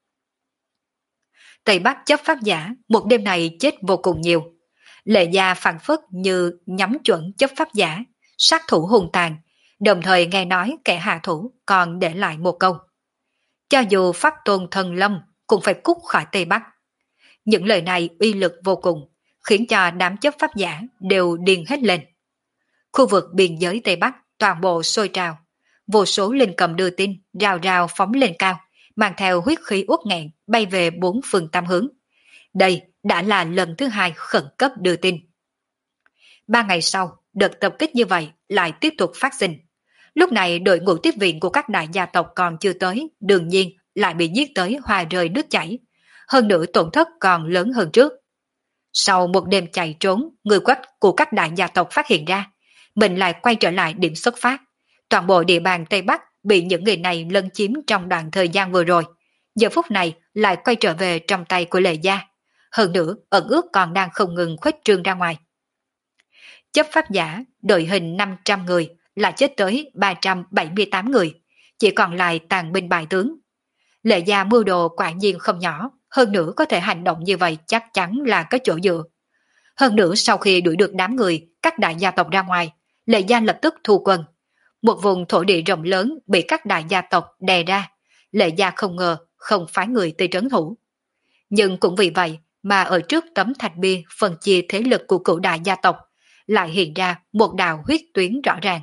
Tây Bắc chấp pháp giả một đêm này chết vô cùng nhiều. Lệ Gia phản phất như nhắm chuẩn chấp pháp giả, sát thủ hung tàn, đồng thời nghe nói kẻ hạ thủ còn để lại một câu: cho dù pháp tôn thần lâm cũng phải cút khỏi Tây Bắc. Những lời này uy lực vô cùng, khiến cho đám chấp pháp giả đều điên hết lên. Khu vực biên giới Tây Bắc toàn bộ sôi trào, vô số linh cầm đưa tin rào rào phóng lên cao, mang theo huyết khí uất nghẹn bay về bốn phương tám hướng. Đây đã là lần thứ hai khẩn cấp đưa tin. Ba ngày sau, đợt tập kích như vậy lại tiếp tục phát sinh. Lúc này đội ngũ tiếp viện của các đại gia tộc còn chưa tới, đương nhiên lại bị giết tới hoa rơi nước chảy. Hơn nữa tổn thất còn lớn hơn trước. Sau một đêm chạy trốn, người quách của các đại gia tộc phát hiện ra, mình lại quay trở lại điểm xuất phát. Toàn bộ địa bàn Tây Bắc bị những người này lấn chiếm trong đoạn thời gian vừa rồi. Giờ phút này lại quay trở về trong tay của Lệ Gia. Hơn nữa, ẩn ước còn đang không ngừng khuếch trương ra ngoài. Chấp pháp giả, đội hình năm trăm người, là chết tới ba trăm bảy mươi tám người, chỉ còn lại tàn binh bại tướng. Lệ Gia mưu đồ quả nhiên không nhỏ, hơn nữa có thể hành động như vậy chắc chắn là có chỗ dựa. Hơn nữa sau khi đuổi được đám người, các đại gia tộc ra ngoài, Lệ Gia lập tức thu quân. Một vùng thổ địa rộng lớn bị các đại gia tộc đè ra, Lệ Gia không ngờ không phái người tới trấn thủ. Nhưng cũng vì vậy mà ở trước tấm thạch bia phân chia thế lực của cửu đại gia tộc, lại hiện ra một đạo huyết tuyến rõ ràng.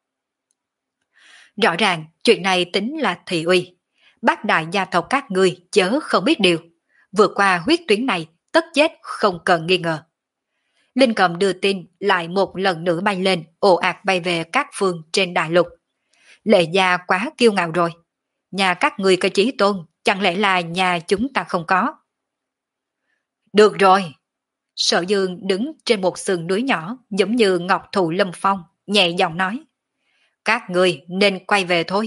Rõ ràng chuyện này tính là thị uy. Bác đại gia tộc các ngươi chớ không biết điều. Vượt qua huyết tuyến này tất chết không cần nghi ngờ. Linh cầm đưa tin lại một lần nữa bay lên, ồ ạt bay về các phương trên đại lục. Lệ Gia quá kiêu ngạo rồi. Nhà các ngươi có chí tôn, chẳng lẽ là nhà chúng ta không có? Được rồi. Sở Dương đứng trên một sườn núi nhỏ giống như ngọc thụ lâm phong, nhẹ giọng nói. Các ngươi nên quay về thôi.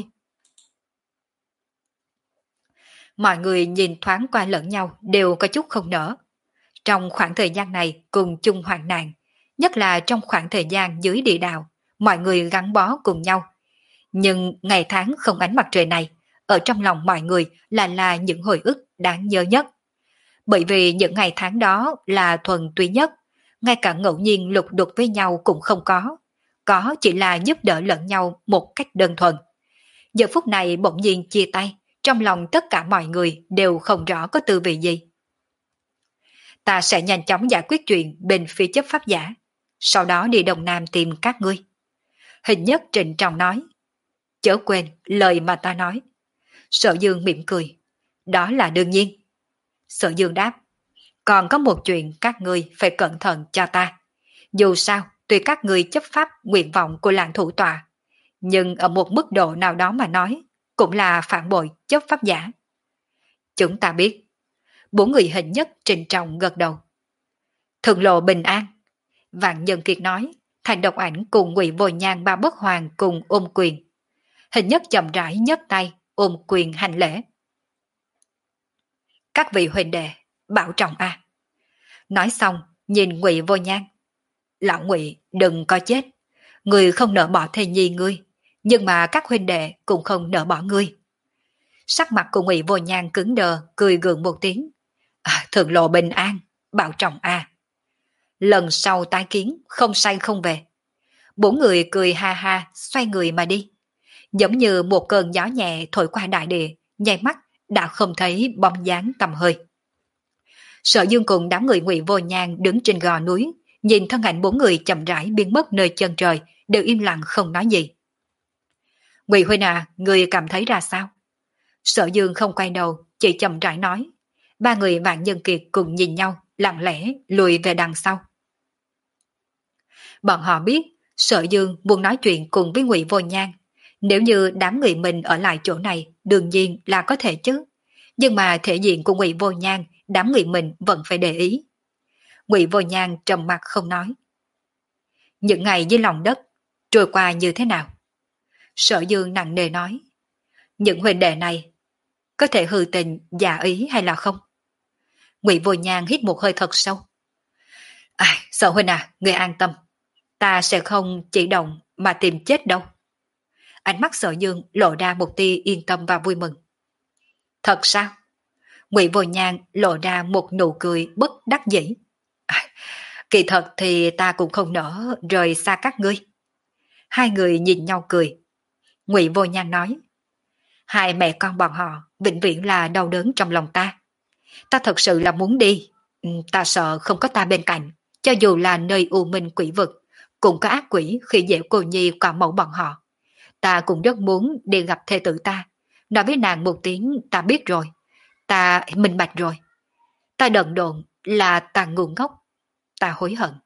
Mọi người nhìn thoáng qua lẫn nhau đều có chút không nỡ. Trong khoảng thời gian này cùng chung hoạn nạn, nhất là trong khoảng thời gian dưới địa đạo, mọi người gắn bó cùng nhau. Nhưng ngày tháng không ánh mặt trời này, ở trong lòng mọi người là là những hồi ức đáng nhớ nhất. Bởi vì những ngày tháng đó là thuần túy nhất, ngay cả ngẫu nhiên lục đục với nhau cũng không có. Có chỉ là giúp đỡ lẫn nhau một cách đơn thuần. Giờ phút này bỗng nhiên chia tay, trong lòng tất cả mọi người đều không rõ có tư vị gì. Ta sẽ nhanh chóng giải quyết chuyện bên phía chấp pháp giả, sau đó đi Đông Nam tìm các ngươi. Hình Nhất trịnh trọng nói. Chớ quên lời mà ta nói. Sở Dương mỉm cười. Đó là đương nhiên. Sở Dương đáp. Còn có một chuyện các ngươi phải cẩn thận cho ta. Dù sao, tuy các ngươi chấp pháp nguyện vọng của làng thủ tọa, nhưng ở một mức độ nào đó mà nói, cũng là phản bội chấp pháp giả. Chúng ta biết. Bốn người Hình Nhất trịnh trọng gật đầu. Thượng lộ bình an. Vạn Nhân Kiệt nói, Thành Độc Ảnh cùng Ngụy Vô Nhan ba bất hoàng cùng ôm quyền. Hình Nhất chậm rãi nhấc tay, ôm quyền hành lễ. Các vị huynh đệ, bảo trọng a. Nói xong, nhìn Ngụy Vô Nhan. Lão Ngụy đừng có chết. Người không nỡ bỏ thê nhi ngươi, nhưng mà các huynh đệ cũng không nỡ bỏ ngươi. Sắc mặt của Ngụy Vô Nhan cứng đờ, cười gượng một tiếng. À, thượng lộ bình an, bảo trọng a. Lần sau tái kiến, không say không về. Bốn người cười ha ha, xoay người mà đi. Giống như một cơn gió nhẹ thổi qua đại địa, nháy mắt đã không thấy bóng dáng tầm hơi. Sở Dương cùng đám người Ngụy Vô Nhan đứng trên gò núi, nhìn thân ảnh bốn người chậm rãi biến mất nơi chân trời, đều im lặng không nói gì. Ngụy huynh à, người cảm thấy ra sao? Sở Dương không quay đầu, chỉ chậm rãi nói. Ba người Vạn Nhân Kiệt cùng nhìn nhau, lặng lẽ lùi về đằng sau. Bọn họ biết, Sở Dương muốn nói chuyện cùng với Ngụy Vô Nhan. Nếu như đám người mình ở lại chỗ này, đương nhiên là có thể chứ. Nhưng mà thể diện của Ngụy Vô Nhan, đám người mình vẫn phải để ý. Ngụy Vô Nhan trầm mặc không nói. Những ngày dưới lòng đất, trôi qua như thế nào? Sở Dương nặng nề nói. Những huynh đệ này, có thể hư tình, giả ý hay là không? Ngụy Vô Nhan hít một hơi thật sâu. À, Sở huynh à, người an tâm. Ta sẽ không chỉ động mà tìm chết đâu. Ánh mắt Sở Dương lộ ra một tia yên tâm và vui mừng. Thật sao? Ngụy Vô Nhan lộ ra một nụ cười bất đắc dĩ. À, kỳ thật thì ta cũng không nỡ rời xa các ngươi. Hai người nhìn nhau cười. Ngụy Vô Nhan nói. Hai mẹ con bọn họ vĩnh viễn là đau đớn trong lòng ta. Ta thật sự là muốn đi. Ta sợ không có ta bên cạnh. Cho dù là nơi u minh quỷ vực, cũng có ác quỷ khi dễ cô nhi quả mẫu bọn họ. Ta cũng rất muốn đi gặp thê tử ta. Nói với nàng một tiếng ta biết rồi. Ta minh bạch rồi. Ta đần độn là ta ngu ngốc. Ta hối hận.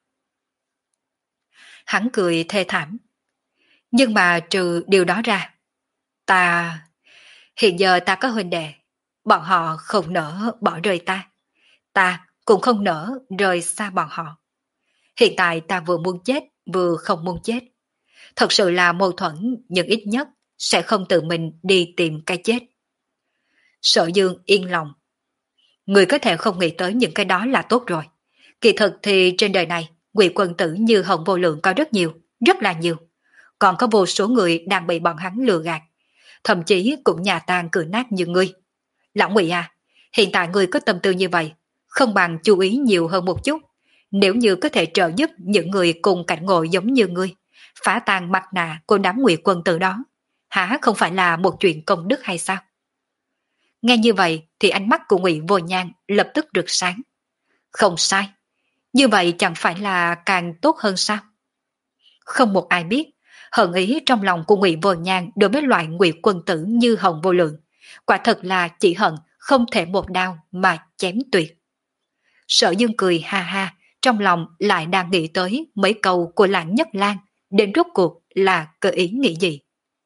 Hắn cười thê thảm. Nhưng mà trừ điều đó ra, ta... Hiện giờ ta có huynh đệ. Bọn họ không nỡ bỏ rơi ta. Ta cũng không nỡ rời xa bọn họ. Hiện tại ta vừa muốn chết, vừa không muốn chết. Thật sự là mâu thuẫn, nhưng ít nhất sẽ không tự mình đi tìm cái chết. Sở Dương yên lòng. Người có thể không nghĩ tới những cái đó là tốt rồi. Kỳ thực thì trên đời này, quỷ quân tử như Hồng Vô Lượng có rất nhiều, rất là nhiều. Còn có vô số người đang bị bọn hắn lừa gạt. Thậm chí cũng nhà tan cửa nát như ngươi. Lão Ngụy à, hiện tại ngươi có tâm tư như vậy, không bằng chú ý nhiều hơn một chút. Nếu như có thể trợ giúp những người cùng cảnh ngộ giống như ngươi, phá tan mặt nạ của đám Ngụy quân tử đó, hả không phải là một chuyện công đức hay sao? Nghe như vậy thì ánh mắt của Ngụy Vô Nhan lập tức rực sáng. Không sai, như vậy chẳng phải là càng tốt hơn sao? Không một ai biết hận ý trong lòng của Ngụy Vô Nhan đối với loại Ngụy quân tử như Hồng Vô Lượng, quả thật là chỉ hận không thể một đao mà chém tuyệt. Sở Dương cười ha ha, trong lòng lại đang nghĩ tới mấy câu của Lãng Nhất Lang, đến rốt cuộc là cơ ý nghĩ gì.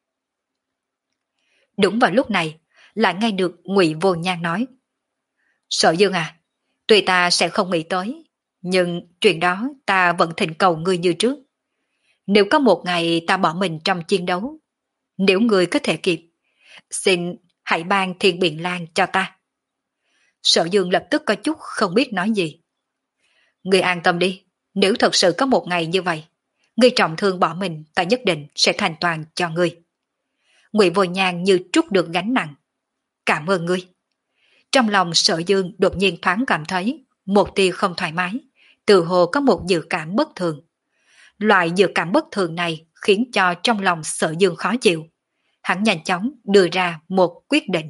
Đúng vào lúc này, lại nghe được Ngụy Vô Nhan nói. Sở Dương à, tuy ta sẽ không nghĩ tới, nhưng chuyện đó ta vẫn thỉnh cầu ngươi như trước. Nếu có một ngày ta bỏ mình trong chiến đấu, nếu ngươi có thể kịp, xin hãy ban Thiên Biện Lan cho ta. Sở Dương lập tức có chút không biết nói gì. Ngươi an tâm đi, nếu thật sự có một ngày như vậy, ngươi trọng thương bỏ mình, ta nhất định sẽ thành toàn cho ngươi. Ngụy Vô Nhan như trút được gánh nặng. Cảm ơn ngươi. Trong lòng Sở Dương đột nhiên thoáng cảm thấy một tia không thoải mái, tự hồ có một dự cảm bất thường. Loại dự cảm bất thường này khiến cho trong lòng Sở Dương khó chịu. Hắn nhanh chóng đưa ra một quyết định.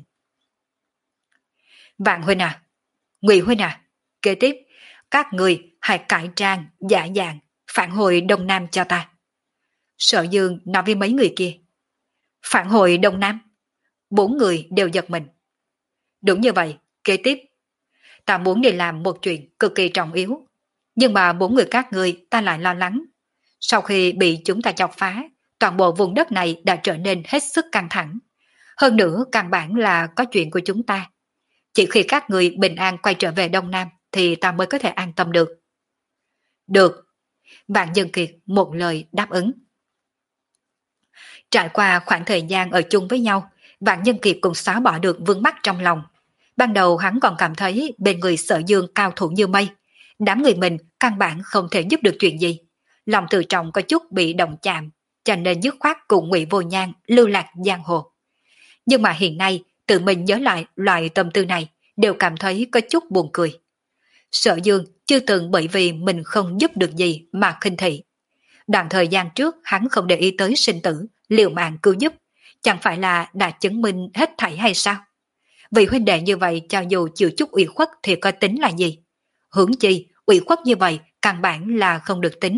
Vạn huynh à, Ngụy huynh à, kế tiếp các người hãy cải trang, giả dạng, phản hồi Đông Nam cho ta. Sở Dương nói với mấy người kia. Phản hồi Đông Nam? Bốn người đều giật mình. Đúng như vậy, kế tiếp. Ta muốn đi làm một chuyện cực kỳ trọng yếu. Nhưng mà bốn người các ngươi ta lại lo lắng. Sau khi bị chúng ta chọc phá, toàn bộ vùng đất này đã trở nên hết sức căng thẳng. Hơn nữa căn bản là có chuyện của chúng ta. Chỉ khi các người bình an quay trở về Đông Nam thì ta mới có thể an tâm được. Được. Vạn Dân Kiệt một lời đáp ứng. Trải qua khoảng thời gian ở chung với nhau, Vạn Nhân Kiệt cũng xóa bỏ được vướng mắc trong lòng. Ban đầu hắn còn cảm thấy bên người Sở Dương cao thủ như mây, đám người mình căn bản không thể giúp được chuyện gì. Lòng tự trọng có chút bị động chạm, cho nên dứt khoát cùng Ngụy Vô Nhan lưu lạc giang hồ. Nhưng mà hiện nay, tự mình nhớ lại loại tâm tư này, đều cảm thấy có chút buồn cười. Sở Dương chưa từng bởi vì mình không giúp được gì mà khinh thị. Đoạn thời gian trước hắn không để ý tới sinh tử, liều mạng cứu giúp, chẳng phải là đã chứng minh hết thảy hay sao? Vì huynh đệ như vậy cho dù chịu chút ủy khuất thì có tính là gì? Hướng chi, ủy khuất như vậy căn bản là không được tính.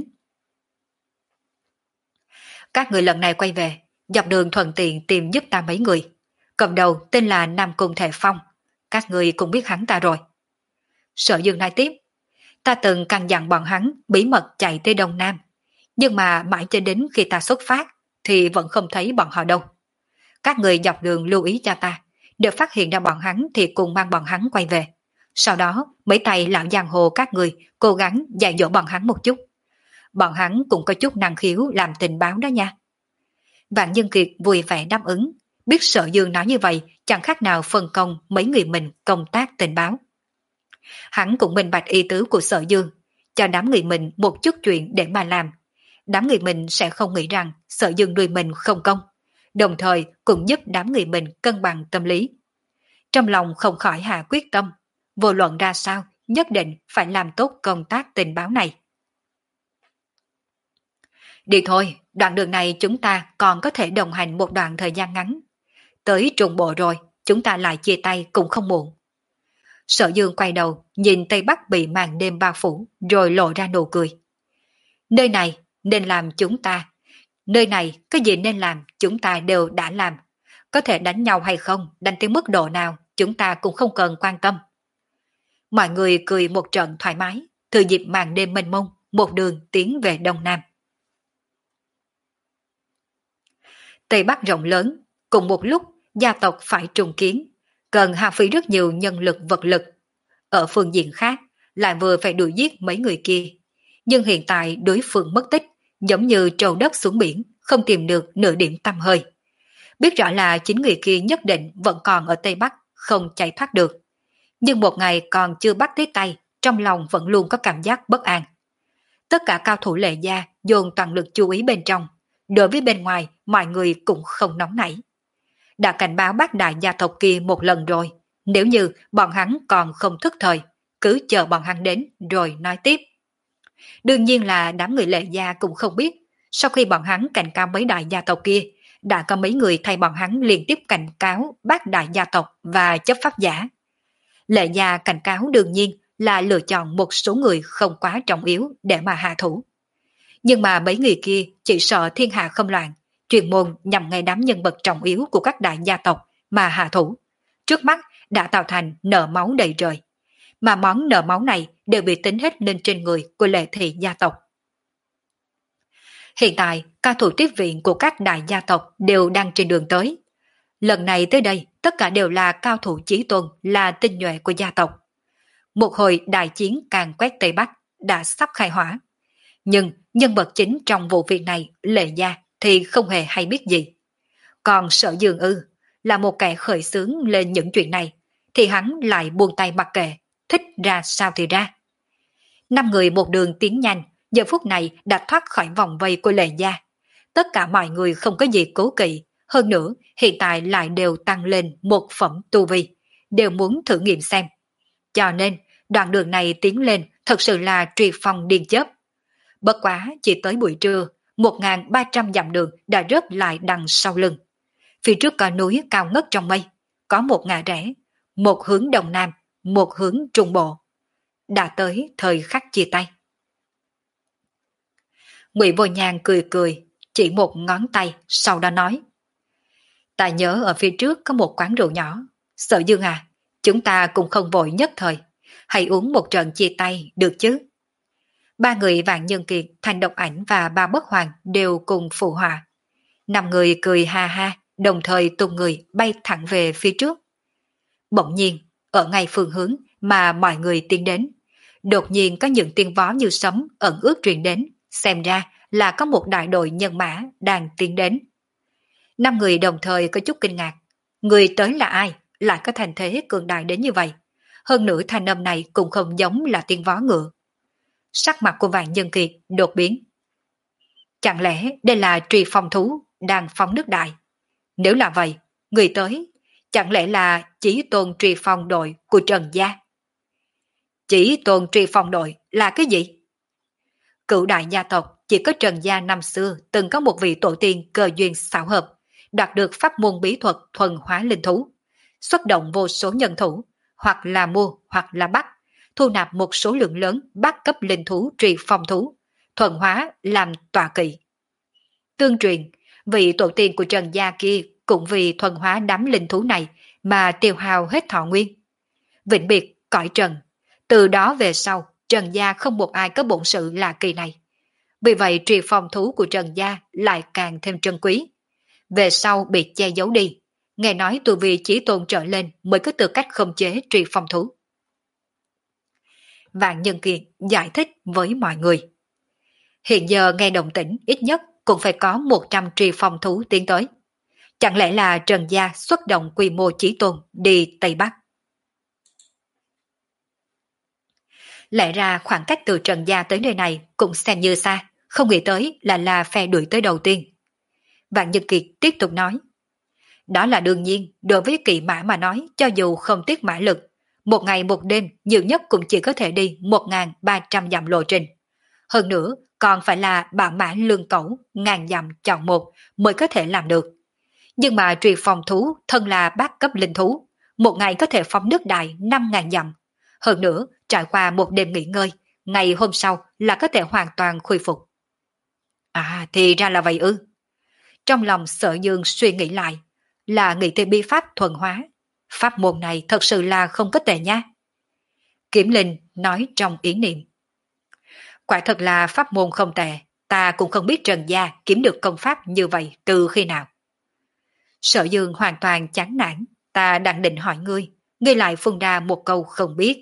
Các người lần này quay về, dọc đường thuận tiện tìm giúp ta mấy người. Cầm đầu tên là Nam Cung Thể Phong, các người cũng biết hắn ta rồi. Sở Dương nói tiếp, ta từng căn dặn bọn hắn bí mật chạy tới Đông Nam. Nhưng mà mãi cho đến khi ta xuất phát thì vẫn không thấy bọn họ đâu. Các người dọc đường lưu ý cho ta, đều phát hiện ra bọn hắn thì cùng mang bọn hắn quay về. Sau đó, mấy tay lão giang hồ các người cố gắng dạy dỗ bọn hắn một chút. Bọn hắn cũng có chút năng khiếu làm tình báo đó nha. Vạn Nhân Kiệt vui vẻ đáp ứng, biết Sở Dương nói như vậy chẳng khác nào phân công mấy người mình công tác tình báo. Hắn cũng minh bạch ý tứ của Sở Dương, cho đám người mình một chút chuyện để mà làm. Đám người mình sẽ không nghĩ rằng Sở Dương nuôi mình không công, đồng thời cũng giúp đám người mình cân bằng tâm lý. Trong lòng không khỏi hạ quyết tâm, vô luận ra sao nhất định phải làm tốt công tác tình báo này. Đi thôi, đoạn đường này chúng ta còn có thể đồng hành một đoạn thời gian ngắn. Tới Trung Bộ rồi, chúng ta lại chia tay cũng không muộn. Sở Dương quay đầu, nhìn Tây Bắc bị màn đêm bao phủ, rồi lộ ra nụ cười. Nơi này nên làm chúng ta, nơi này cái gì nên làm chúng ta đều đã làm. Có thể đánh nhau hay không, đánh tới mức độ nào, chúng ta cũng không cần quan tâm. Mọi người cười một trận thoải mái, thừa dịp màn đêm mênh mông, một đường tiến về Đông Nam. Tây Bắc rộng lớn, cùng một lúc gia tộc phải trùng kiến, cần hao phí rất nhiều nhân lực vật lực. Ở phương diện khác, lại vừa phải đuổi giết mấy người kia. Nhưng hiện tại đối phương mất tích, giống như trâu đất xuống biển, không tìm được nửa điểm tăm hơi. Biết rõ là chính người kia nhất định vẫn còn ở Tây Bắc, không chạy thoát được. Nhưng một ngày còn chưa bắt tới tay, trong lòng vẫn luôn có cảm giác bất an. Tất cả cao thủ Lệ Gia dồn toàn lực chú ý bên trong, đối với bên ngoài mọi người cũng không nóng nảy. Đã cảnh báo bác đại gia tộc kia một lần rồi, nếu như bọn hắn còn không thức thời, cứ chờ bọn hắn đến rồi nói tiếp. Đương nhiên là đám người Lệ Gia cũng không biết, sau khi bọn hắn cảnh cáo mấy đại gia tộc kia, đã có mấy người thay bọn hắn liên tiếp cảnh cáo bác đại gia tộc và chấp pháp giả. Lệ Gia cảnh cáo đương nhiên là lựa chọn một số người không quá trọng yếu để mà hạ thủ. Nhưng mà mấy người kia chỉ sợ thiên hạ không loạn, chuyên môn nhằm ngay đám nhân vật trọng yếu của các đại gia tộc mà hạ thủ. Trước mắt đã tạo thành nợ máu đầy trời. Mà món nợ máu này đều bị tính hết lên trên người của Lệ thị gia tộc. Hiện tại, cao thủ tiếp viện của các đại gia tộc đều đang trên đường tới. Lần này tới đây, tất cả đều là cao thủ chí tôn, là tinh nhuệ của gia tộc. Một hồi đại chiến càn quét Tây Bắc đã sắp khai hỏa. Nhưng nhân vật chính trong vụ việc này, Lệ Gia, thì không hề hay biết gì. Còn Sở Dương ư, là một kẻ khởi xướng lên những chuyện này, thì hắn lại buông tay mặc kệ, thích ra sao thì ra. Năm người một đường tiến nhanh, giờ phút này đã thoát khỏi vòng vây của Lệ Gia. Tất cả mọi người không có gì cố kỵ, hơn nữa hiện tại lại đều tăng lên một phẩm tu vi, đều muốn thử nghiệm xem. Cho nên, đoạn đường này tiến lên thật sự là truy phong điên chớp. Bất quá chỉ tới buổi trưa, một nghìn ba trăm dặm đường đã rớt lại đằng sau lưng. Phía trước có núi cao ngất trong mây, có một ngã rẽ, một hướng đông nam, một hướng trung bộ. Đã tới thời khắc chia tay. Ngụy Vô Nhàn cười cười, chỉ một ngón tay, sau đó nói. Ta nhớ ở phía trước có một quán rượu nhỏ. Sở Dương à, chúng ta cũng không vội nhất thời. Hãy uống một trận chia tay, được chứ? Ba người Vạn Nhân Kiệt, Thanh Độc Ảnh và Ba Bất Hoàng đều cùng phụ họa. Năm người cười ha ha, đồng thời tung người bay thẳng về phía trước. Bỗng nhiên, ở ngay phương hướng mà mọi người tiến đến, đột nhiên có những tiếng vó như sấm ẩn ước truyền đến, xem ra là có một đại đội nhân mã đang tiến đến. Năm người đồng thời có chút kinh ngạc. Người tới là ai, lại có thành thế cường đại đến như vậy? Hơn nữa thanh âm này cũng không giống là tiếng vó ngựa. Sắc mặt của Vạn Nhân Kiệt đột biến. Chẳng lẽ đây là truy phong thú đang phóng nước đại? Nếu là vậy, người tới, chẳng lẽ là Chí Tôn truy phong đội của Trần Gia? Chí Tôn truy phong đội là cái gì? Cựu đại gia tộc chỉ có Trần Gia năm xưa từng có một vị tổ tiên cơ duyên xảo hợp, đạt được pháp môn bí thuật thuần hóa linh thú, xuất động vô số nhân thủ, hoặc là mua hoặc là bắt, thu nạp một số lượng lớn bát cấp linh thú truy phong thú, thuần hóa làm tọa kỵ. Tương truyền, vị tổ tiên của Trần Gia kia cũng vì thuần hóa đám linh thú này mà tiêu hao hết thọ nguyên. Vĩnh biệt cõi trần, từ đó về sau Trần Gia không một ai có bổn sự là kỳ này. Vì vậy trì phong thú của Trần Gia lại càng thêm trân quý. Về sau bị che giấu đi, nghe nói tu vi chỉ tôn trở lên mới có tư cách khống chế trì phong thú. Vạn Nhân Kiệt giải thích với mọi người. Hiện giờ nghe động tĩnh ít nhất cũng phải có một trăm trì phong thú tiến tới. Chẳng lẽ là Trần Gia xuất động quy mô chí tôn đi Tây Bắc? Lẽ ra khoảng cách từ Trần Gia tới nơi này cũng xem như xa, không nghĩ tới là là phe đuổi tới đầu tiên. Vạn Nhân Kiệt tiếp tục nói. Đó là đương nhiên, đối với kỵ mã mà nói, cho dù không tiếc mã lực, một ngày một đêm nhiều nhất cũng chỉ có thể đi một nghìn ba trăm dặm lộ trình. Hơn nữa, còn phải là bảo mã lương cẩu, ngàn dặm chọn một mới có thể làm được. Nhưng mà trì phòng thú thân là bát cấp linh thú, một ngày có thể phóng nước đại năm nghìn dặm. Hơn nữa, trải qua một đêm nghỉ ngơi, ngày hôm sau là có thể hoàn toàn khôi phục. À, thì ra là vậy ư. Trong lòng Sở Dương suy nghĩ lại, là nghĩ tới bi pháp thuần hóa. Pháp môn này thật sự là không có tệ nha. Kiểm Linh nói trong ý niệm. Quả thật là pháp môn không tệ, ta cũng không biết Trần Gia kiếm được công pháp như vậy từ khi nào. Sở Dương hoàn toàn chán nản, ta đang định hỏi ngươi, ngươi lại phun ra một câu không biết.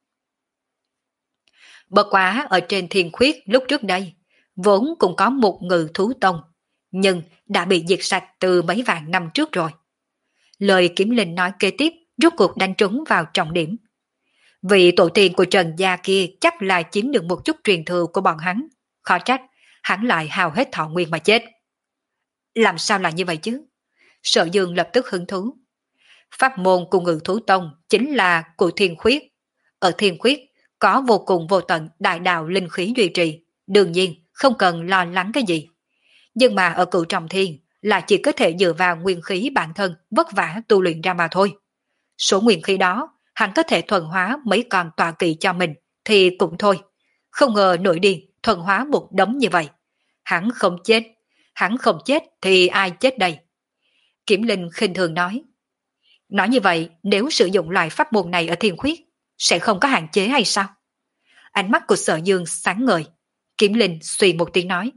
Bất quá ở trên thiên khuyết lúc trước đây, vốn cũng có một ngự thú tông, nhưng đã bị diệt sạch từ mấy vạn năm trước rồi. Lời Kiếm Linh nói kế tiếp rốt cuộc đánh trúng vào trọng điểm. Vị tổ tiên của Trần Gia kia chắc là chiếm được một chút truyền thừa của bọn hắn, khó trách, hắn lại hao hết thọ nguyên mà chết. Làm sao là như vậy chứ? Sở Dương lập tức hứng thú. Pháp môn của ngự thú tông chính là của thiên khuyết. Ở thiên khuyết có vô cùng vô tận đại đạo linh khí duy trì, đương nhiên không cần lo lắng cái gì. Nhưng mà ở cửu trọng thiên là chỉ có thể dựa vào nguyên khí bản thân vất vả tu luyện ra mà thôi. Số nguyên khí đó hắn có thể thuần hóa mấy con tọa kỵ cho mình thì cũng thôi. Không ngờ nổi điên thuần hóa một đống như vậy. Hắn không chết, hắn không chết thì ai chết đây? Kiểm Linh khinh thường nói. Nói như vậy, nếu sử dụng loại pháp môn này ở thiên khuyết, sẽ không có hạn chế hay sao? Ánh mắt của Sở Dương sáng ngời. Kiểm Linh suy một tiếng nói.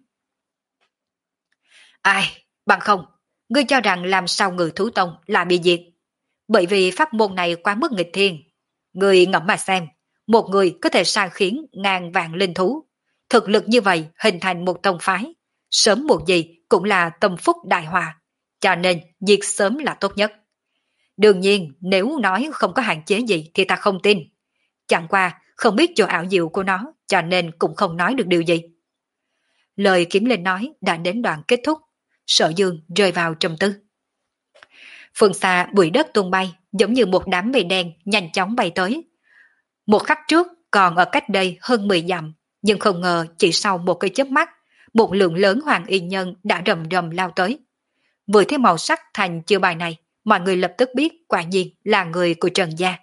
Ai, bằng không, ngươi cho rằng làm sao ngự thú tông là bị diệt? Bởi vì pháp môn này quá mức nghịch thiên. Ngươi ngẫm mà xem, một người có thể sai khiến ngàn vạn linh thú. Thực lực như vậy hình thành một tông phái. Sớm một gì cũng là tâm phúc đại hòa. Cho nên diệt sớm là tốt nhất. Đương nhiên nếu nói không có hạn chế gì thì ta không tin. Chẳng qua không biết chỗ ảo diệu của nó cho nên cũng không nói được điều gì. Lời Kiếm Linh nói đã đến đoạn kết thúc. Sở Dương rơi vào trầm tư. Phương xa bụi đất tung bay giống như một đám mây đen nhanh chóng bay tới. Một khắc trước còn ở cách đây hơn mười dặm, nhưng không ngờ chỉ sau một cái chớp mắt, một lượng lớn hoàng y nhân đã rầm rầm lao tới. Vừa thấy màu sắc thành chiêu bài này, mọi người lập tức biết quả nhiên là người của Trần Gia.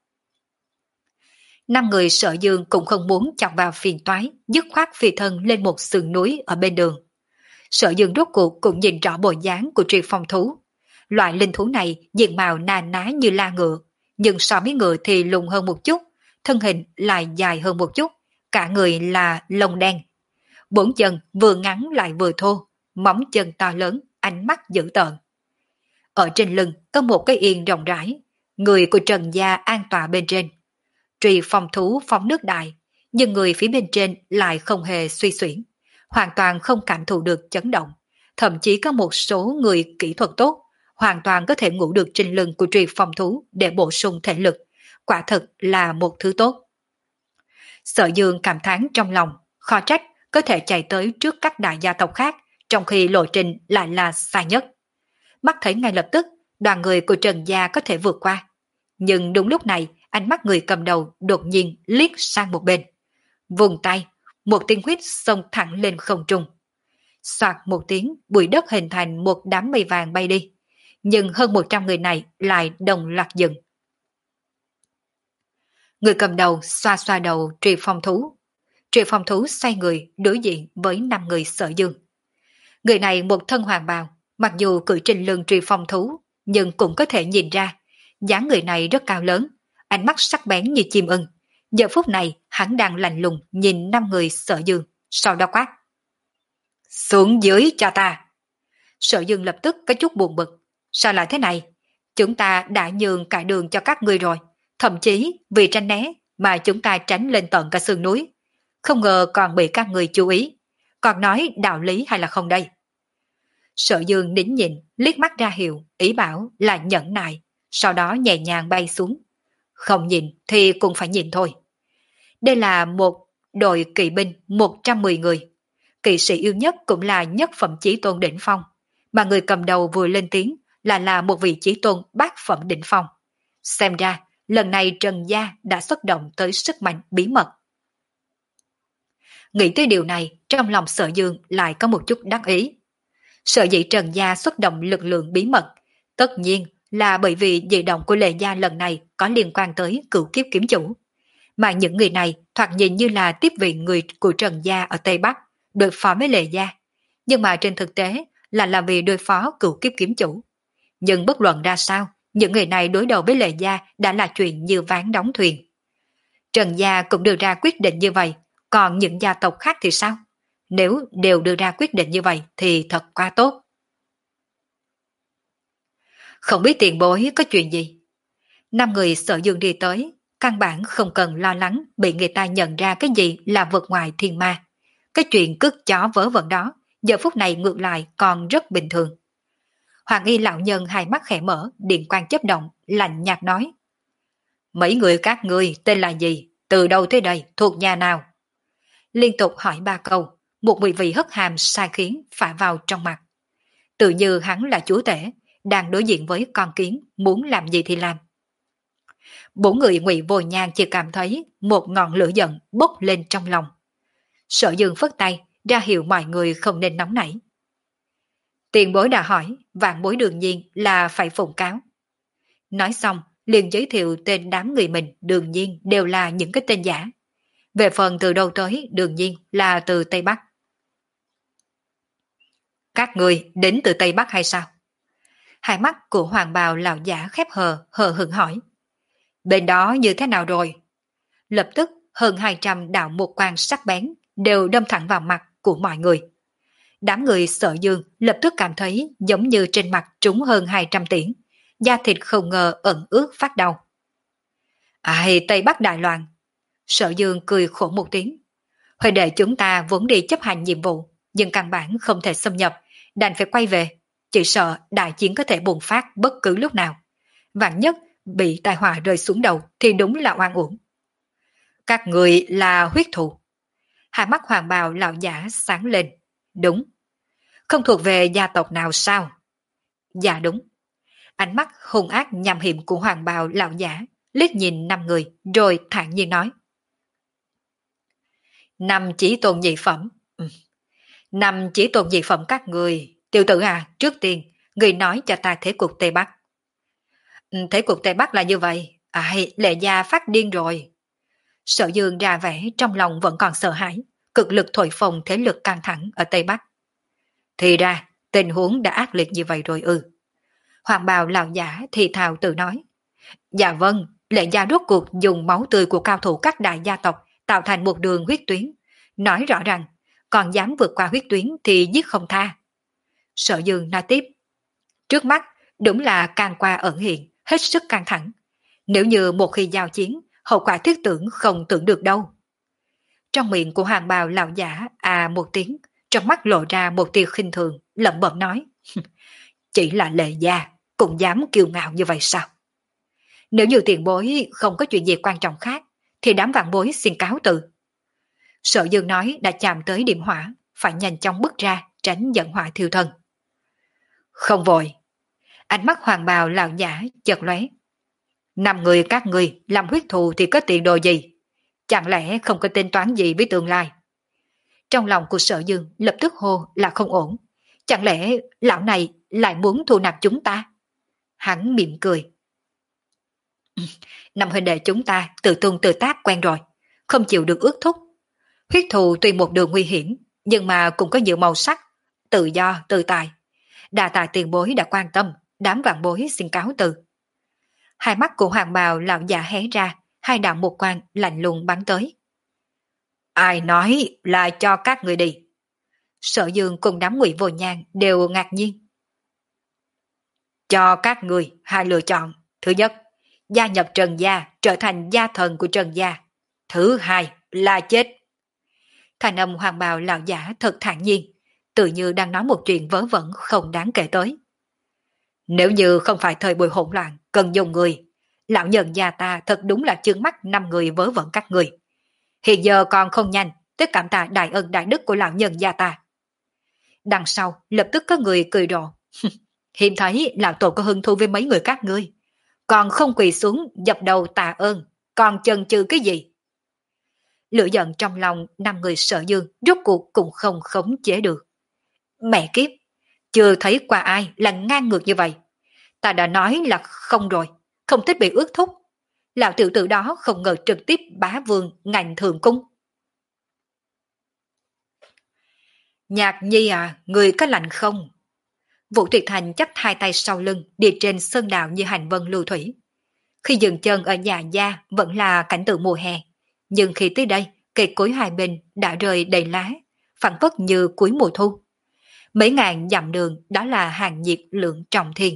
Năm người Sở Dương cũng không muốn chọc vào phiền toái, dứt khoát phi thân lên một sườn núi ở bên đường. Sở Dương rốt cuộc cũng nhìn rõ bộ dáng của triệt phong thú. Loại linh thú này diện mạo na ná như la ngựa, nhưng so với ngựa thì lùn hơn một chút, thân hình lại dài hơn một chút, cả người là lông đen. Bốn chân vừa ngắn lại vừa thô, móng chân to lớn, ánh mắt dữ tợn. Ở trên lưng có một cái yên rộng rãi, người của Trần Gia an tọa bên trên. Trì phong thú phóng nước đại, nhưng người phía bên trên lại không hề suy xuyển, hoàn toàn không cảm thụ được chấn động. Thậm chí có một số người kỹ thuật tốt, hoàn toàn có thể ngủ được trên lưng của trì phong thú để bổ sung thể lực. Quả thật là một thứ tốt. Sở Dương cảm thán trong lòng, khó trách có thể chạy tới trước các đại gia tộc khác, trong khi lộ trình lại là xa nhất. Mắt thấy ngay lập tức, đoàn người của Trần Gia có thể vượt qua. Nhưng đúng lúc này, ánh mắt người cầm đầu đột nhiên liếc sang một bên. Vùng tay, một tiếng huyết xông thẳng lên không trung. Soạt một tiếng, bụi đất hình thành một đám mây vàng bay đi. Nhưng hơn một trăm người này lại đồng loạt dừng. Người cầm đầu xoa xoa đầu Trì Phong Thú. Trì Phong Thú xoay người đối diện với năm người Sở Dương. Người này một thân hoàng bào, mặc dù cưỡi trên lưng Trì Phong Thú, nhưng cũng có thể nhìn ra, dáng người này rất cao lớn, ánh mắt sắc bén như chim ưng. Giờ phút này hắn đang lạnh lùng nhìn năm người Sở Dương, sau đó quát. Xuống dưới cho ta. Sở Dương lập tức có chút buồn bực. Sao lại thế này? Chúng ta đã nhường cả đường cho các ngươi rồi. Thậm chí vì tránh né mà chúng ta tránh lên tận cả sườn núi. Không ngờ còn bị các người chú ý. Còn nói đạo lý hay là không đây? Sở Dương nín nhịn, liếc mắt ra hiệu, ý bảo là nhẫn nại, sau đó nhẹ nhàng bay xuống. Không nhìn thì cũng phải nhìn thôi. Đây là một đội kỵ binh một trăm mười người. Kỵ sĩ yêu nhất cũng là nhất phẩm chí tôn đỉnh phong, mà người cầm đầu vừa lên tiếng là là một vị chí tôn bát phẩm đỉnh phong. Xem ra, lần này Trần Gia đã xuất động tới sức mạnh bí mật. Nghĩ tới điều này, trong lòng Sở Dương lại có một chút đắc ý. Sở dĩ Trần Gia xuất động lực lượng bí mật, tất nhiên là bởi vì dị động của Lệ Gia lần này có liên quan tới cửu kiếp kiếm chủ. Mà những người này thoạt nhìn như là tiếp viện người của Trần Gia ở Tây Bắc, đối phó với Lệ Gia. Nhưng mà trên thực tế là làm vì đối phó cửu kiếp kiếm chủ. Nhưng bất luận ra sao, những người này đối đầu với Lệ Gia đã là chuyện như ván đóng thuyền. Trần Gia cũng đưa ra quyết định như vậy, còn những gia tộc khác thì sao? Nếu đều đưa ra quyết định như vậy thì thật quá tốt. Không biết tiền bối có chuyện gì? Năm người Sở Dương đi tới, căn bản không cần lo lắng bị người ta nhận ra cái gì là vượt ngoài thiên ma. Cái chuyện cứt chó vớ vẩn đó, giờ phút này ngược lại còn rất bình thường. Hoàng y lão nhân hai mắt khẽ mở, điện quang chớp động, lạnh nhạt nói. Mấy người các ngươi tên là gì? Từ đâu tới đây? Thuộc nhà nào? Liên tục hỏi ba câu, một mùi vị hất hàm sai khiến phả vào trong mặt. Tự như hắn là chúa tể, đang đối diện với con kiến, muốn làm gì thì làm. Bốn người Ngụy Vô Nhan chỉ cảm thấy một ngọn lửa giận bốc lên trong lòng. Sở Dương phất tay, ra hiệu mọi người không nên nóng nảy. Tiền bối đã hỏi, vạn bối đương nhiên là phải phụng cáo. Nói xong, liền giới thiệu tên đám người mình đương nhiên đều là những cái tên giả. Về phần từ đâu tới đương nhiên là từ Tây Bắc. Các người đến từ Tây Bắc hay sao? Hai mắt của hoàng bào lão giả khép hờ, hờ hững hỏi. Bên đó như thế nào rồi? Lập tức hơn hai trăm đạo một quan sắc bén đều đâm thẳng vào mặt của mọi người. Đám người Sở Dương lập tức cảm thấy giống như trên mặt trúng hơn hai trăm tiễn, da thịt không ngờ ẩn ướt phát đau. Ai, Tây Bắc đại loạn. Sở Dương cười khổ một tiếng. Huệ đệ chúng ta vốn đi chấp hành nhiệm vụ, nhưng căn bản không thể xâm nhập, đành phải quay về. Chỉ sợ đại chiến có thể bùng phát bất cứ lúc nào. Vạn nhất bị tai họa rơi xuống đầu thì đúng là oan uổng. Các người là huyết thù. Hai mắt hoàng bào lão giả sáng lên. Đúng. Không thuộc về gia tộc nào sao? Dạ đúng. Ánh mắt hung ác nham hiểm của hoàng bào lão giả liếc nhìn năm người rồi thản nhiên nói. Năm chỉ tôn nhị phẩm. Ừ. Năm chỉ tôn nhị phẩm các người. Tiểu tử à, trước tiên, người nói cho ta thế cục Tây Bắc. Ừ, thế cục Tây Bắc là như vậy. Ai, Lệ Gia phát điên rồi. Sở Dương ra vẻ trong lòng vẫn còn sợ hãi, cực lực thổi phồng thế lực căng thẳng ở Tây Bắc. Thì ra, tình huống đã ác liệt như vậy rồi ư. Hoàng bào lão giả thì thào tự nói. Dạ vâng, Lệ Gia rốt cuộc dùng máu tươi của cao thủ các đại gia tộc tạo thành một đường huyết tuyến. Nói rõ ràng, còn dám vượt qua huyết tuyến thì giết không tha. Sở Dương nói tiếp. Trước mắt, đúng là can qua ẩn hiện, hết sức căng thẳng. Nếu như một khi giao chiến, hậu quả thiết tưởng không tưởng được đâu. Trong miệng của hoàng bào lão giả à một tiếng, trong mắt lộ ra một tia khinh thường, lẩm bẩm nói. Chỉ là Lệ Gia, cũng dám kiêu ngạo như vậy sao? Nếu như tiền bối không có chuyện gì quan trọng khác, thì đám vạn bối xin cáo từ. Sở Dương nói đã chạm tới điểm hỏa, phải nhanh chóng bước ra, tránh dẫn hỏa thiêu thân. Không vội. Ánh mắt hoàng bào lão giả chợt lóe. Năm người các người làm huyết thù thì có tiền đồ gì? Chẳng lẽ không có tính toán gì với tương lai? Trong lòng của Sở Dương lập tức hô là không ổn. Chẳng lẽ lão này lại muốn thu nạp chúng ta? Hắn mỉm cười. Năm huynh đệ chúng ta tự tung tự tác quen rồi, không chịu được ước thúc. Huyết thù tuy một đường nguy hiểm, nhưng mà cũng có nhiều màu sắc, tự do, tự tại. Đà tạ tiền bối đã quan tâm, đám vạn bối xin cáo từ. Hai mắt của hoàng bào lão già hé ra, hai đạo một quan lạnh lùng bắn tới. Ai nói là cho các người đi? Sở Dương cùng đám Ngụy Vô Nhàn đều ngạc nhiên. Cho các người hai lựa chọn. Thứ nhất, gia nhập Trần gia trở thành gia thần của Trần gia. Thứ hai là chết. Thành âm hoàng bào lão giả thật thản nhiên, tự như đang nói một chuyện vớ vẩn không đáng kể tới. Nếu như không phải thời buổi hỗn loạn cần dùng người, lão nhân gia ta thật đúng là chướng mắt năm người vớ vẩn các người. Hiện giờ còn không nhanh, tất cảm tạ đại ân đại đức của lão nhân gia ta. Đằng sau lập tức có người cười rộ. Hiếm thấy lão tổ có hứng thú với mấy người các ngươi, còn không quỳ xuống dập đầu tạ ơn, còn chần chừ cái gì? Lửa giận trong lòng năm người Sở Dương rốt cuộc cũng không khống chế được. Mẹ kiếp, chưa thấy qua ai là ngang ngược như vậy. Ta đã nói là không rồi, không thích bị ước thúc. Lão tiểu tử đó không ngờ trực tiếp bá vương ngành thường cung. Nhạc Nhi à, người có lạnh không? Vũ Tuyệt Thành chắp hai tay sau lưng đi trên sơn đạo như hành vân lưu thủy. Khi dừng chân ở nhà gia vẫn là cảnh tượng mùa hè, nhưng khi tới đây, cây cối hai bên đã rơi đầy lá, phản phất như cuối mùa thu. Mấy ngàn dặm đường đó là hàng nhiệt lượng trọng thiên.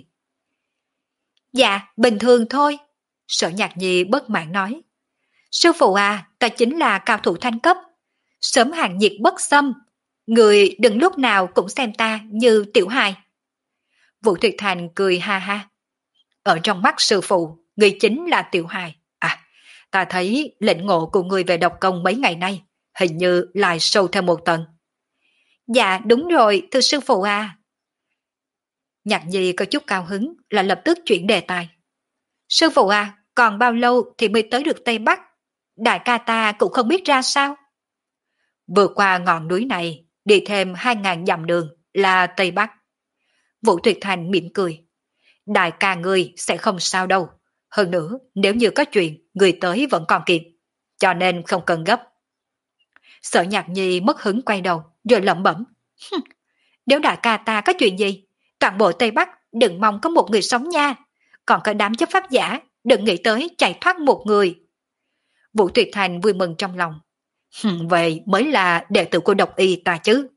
Dạ, bình thường thôi, Sở Nhạc Nhi bất mãn nói. Sư phụ à, ta chính là cao thủ thanh cấp, sớm hàng nhiệt bất xâm, người đừng lúc nào cũng xem ta như tiểu hài. Vũ Tuyệt Thành cười ha ha. Ở trong mắt sư phụ, người chính là tiểu hài. À, ta thấy lĩnh ngộ của người về độc công mấy ngày nay, hình như lại sâu thêm một tầng. Dạ đúng rồi, thưa sư phụ à. Nhạc Nhi có chút cao hứng là lập tức chuyển đề tài. Sư phụ à, còn bao lâu thì mới tới được Tây Bắc? Đại ca ta cũng không biết ra sao. Vượt qua ngọn núi này, đi thêm hai ngàn dặm đường là Tây Bắc. Vũ Tuyệt Thành mỉm cười. Đại ca ngươi sẽ không sao đâu. Hơn nữa, nếu như có chuyện, người tới vẫn còn kịp. Cho nên không cần gấp. Sở Nhạc Nhi mất hứng quay đầu, rồi lẩm bẩm. Nếu đại ca ta có chuyện gì, toàn bộ Tây Bắc đừng mong có một người sống nha. Còn có đám chấp pháp giả, đừng nghĩ tới chạy thoát một người. Vũ Tuyệt Thành vui mừng trong lòng. Vậy mới là đệ tử của độc y ta chứ.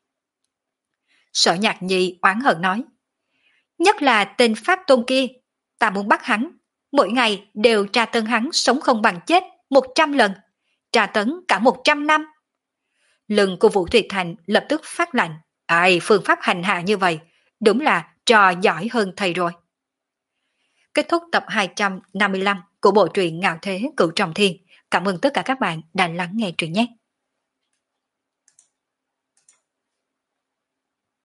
Sở Nhạc Nhi oán hận nói. Nhất là tên Pháp Tôn kia, ta muốn bắt hắn. Mỗi ngày đều tra tấn hắn sống không bằng chết một trăm lần. Tra tấn cả một trăm năm. Lưng của Vũ Tuyệt Thành lập tức phát lạnh. Ai, phương pháp hành hạ như vậy, đúng là trò giỏi hơn thầy rồi. Kết thúc tập hai trăm năm mươi lăm của bộ truyện Ngạo Thế Cửu Trọng Thiên. Cảm ơn tất cả các bạn đã lắng nghe truyện nhé.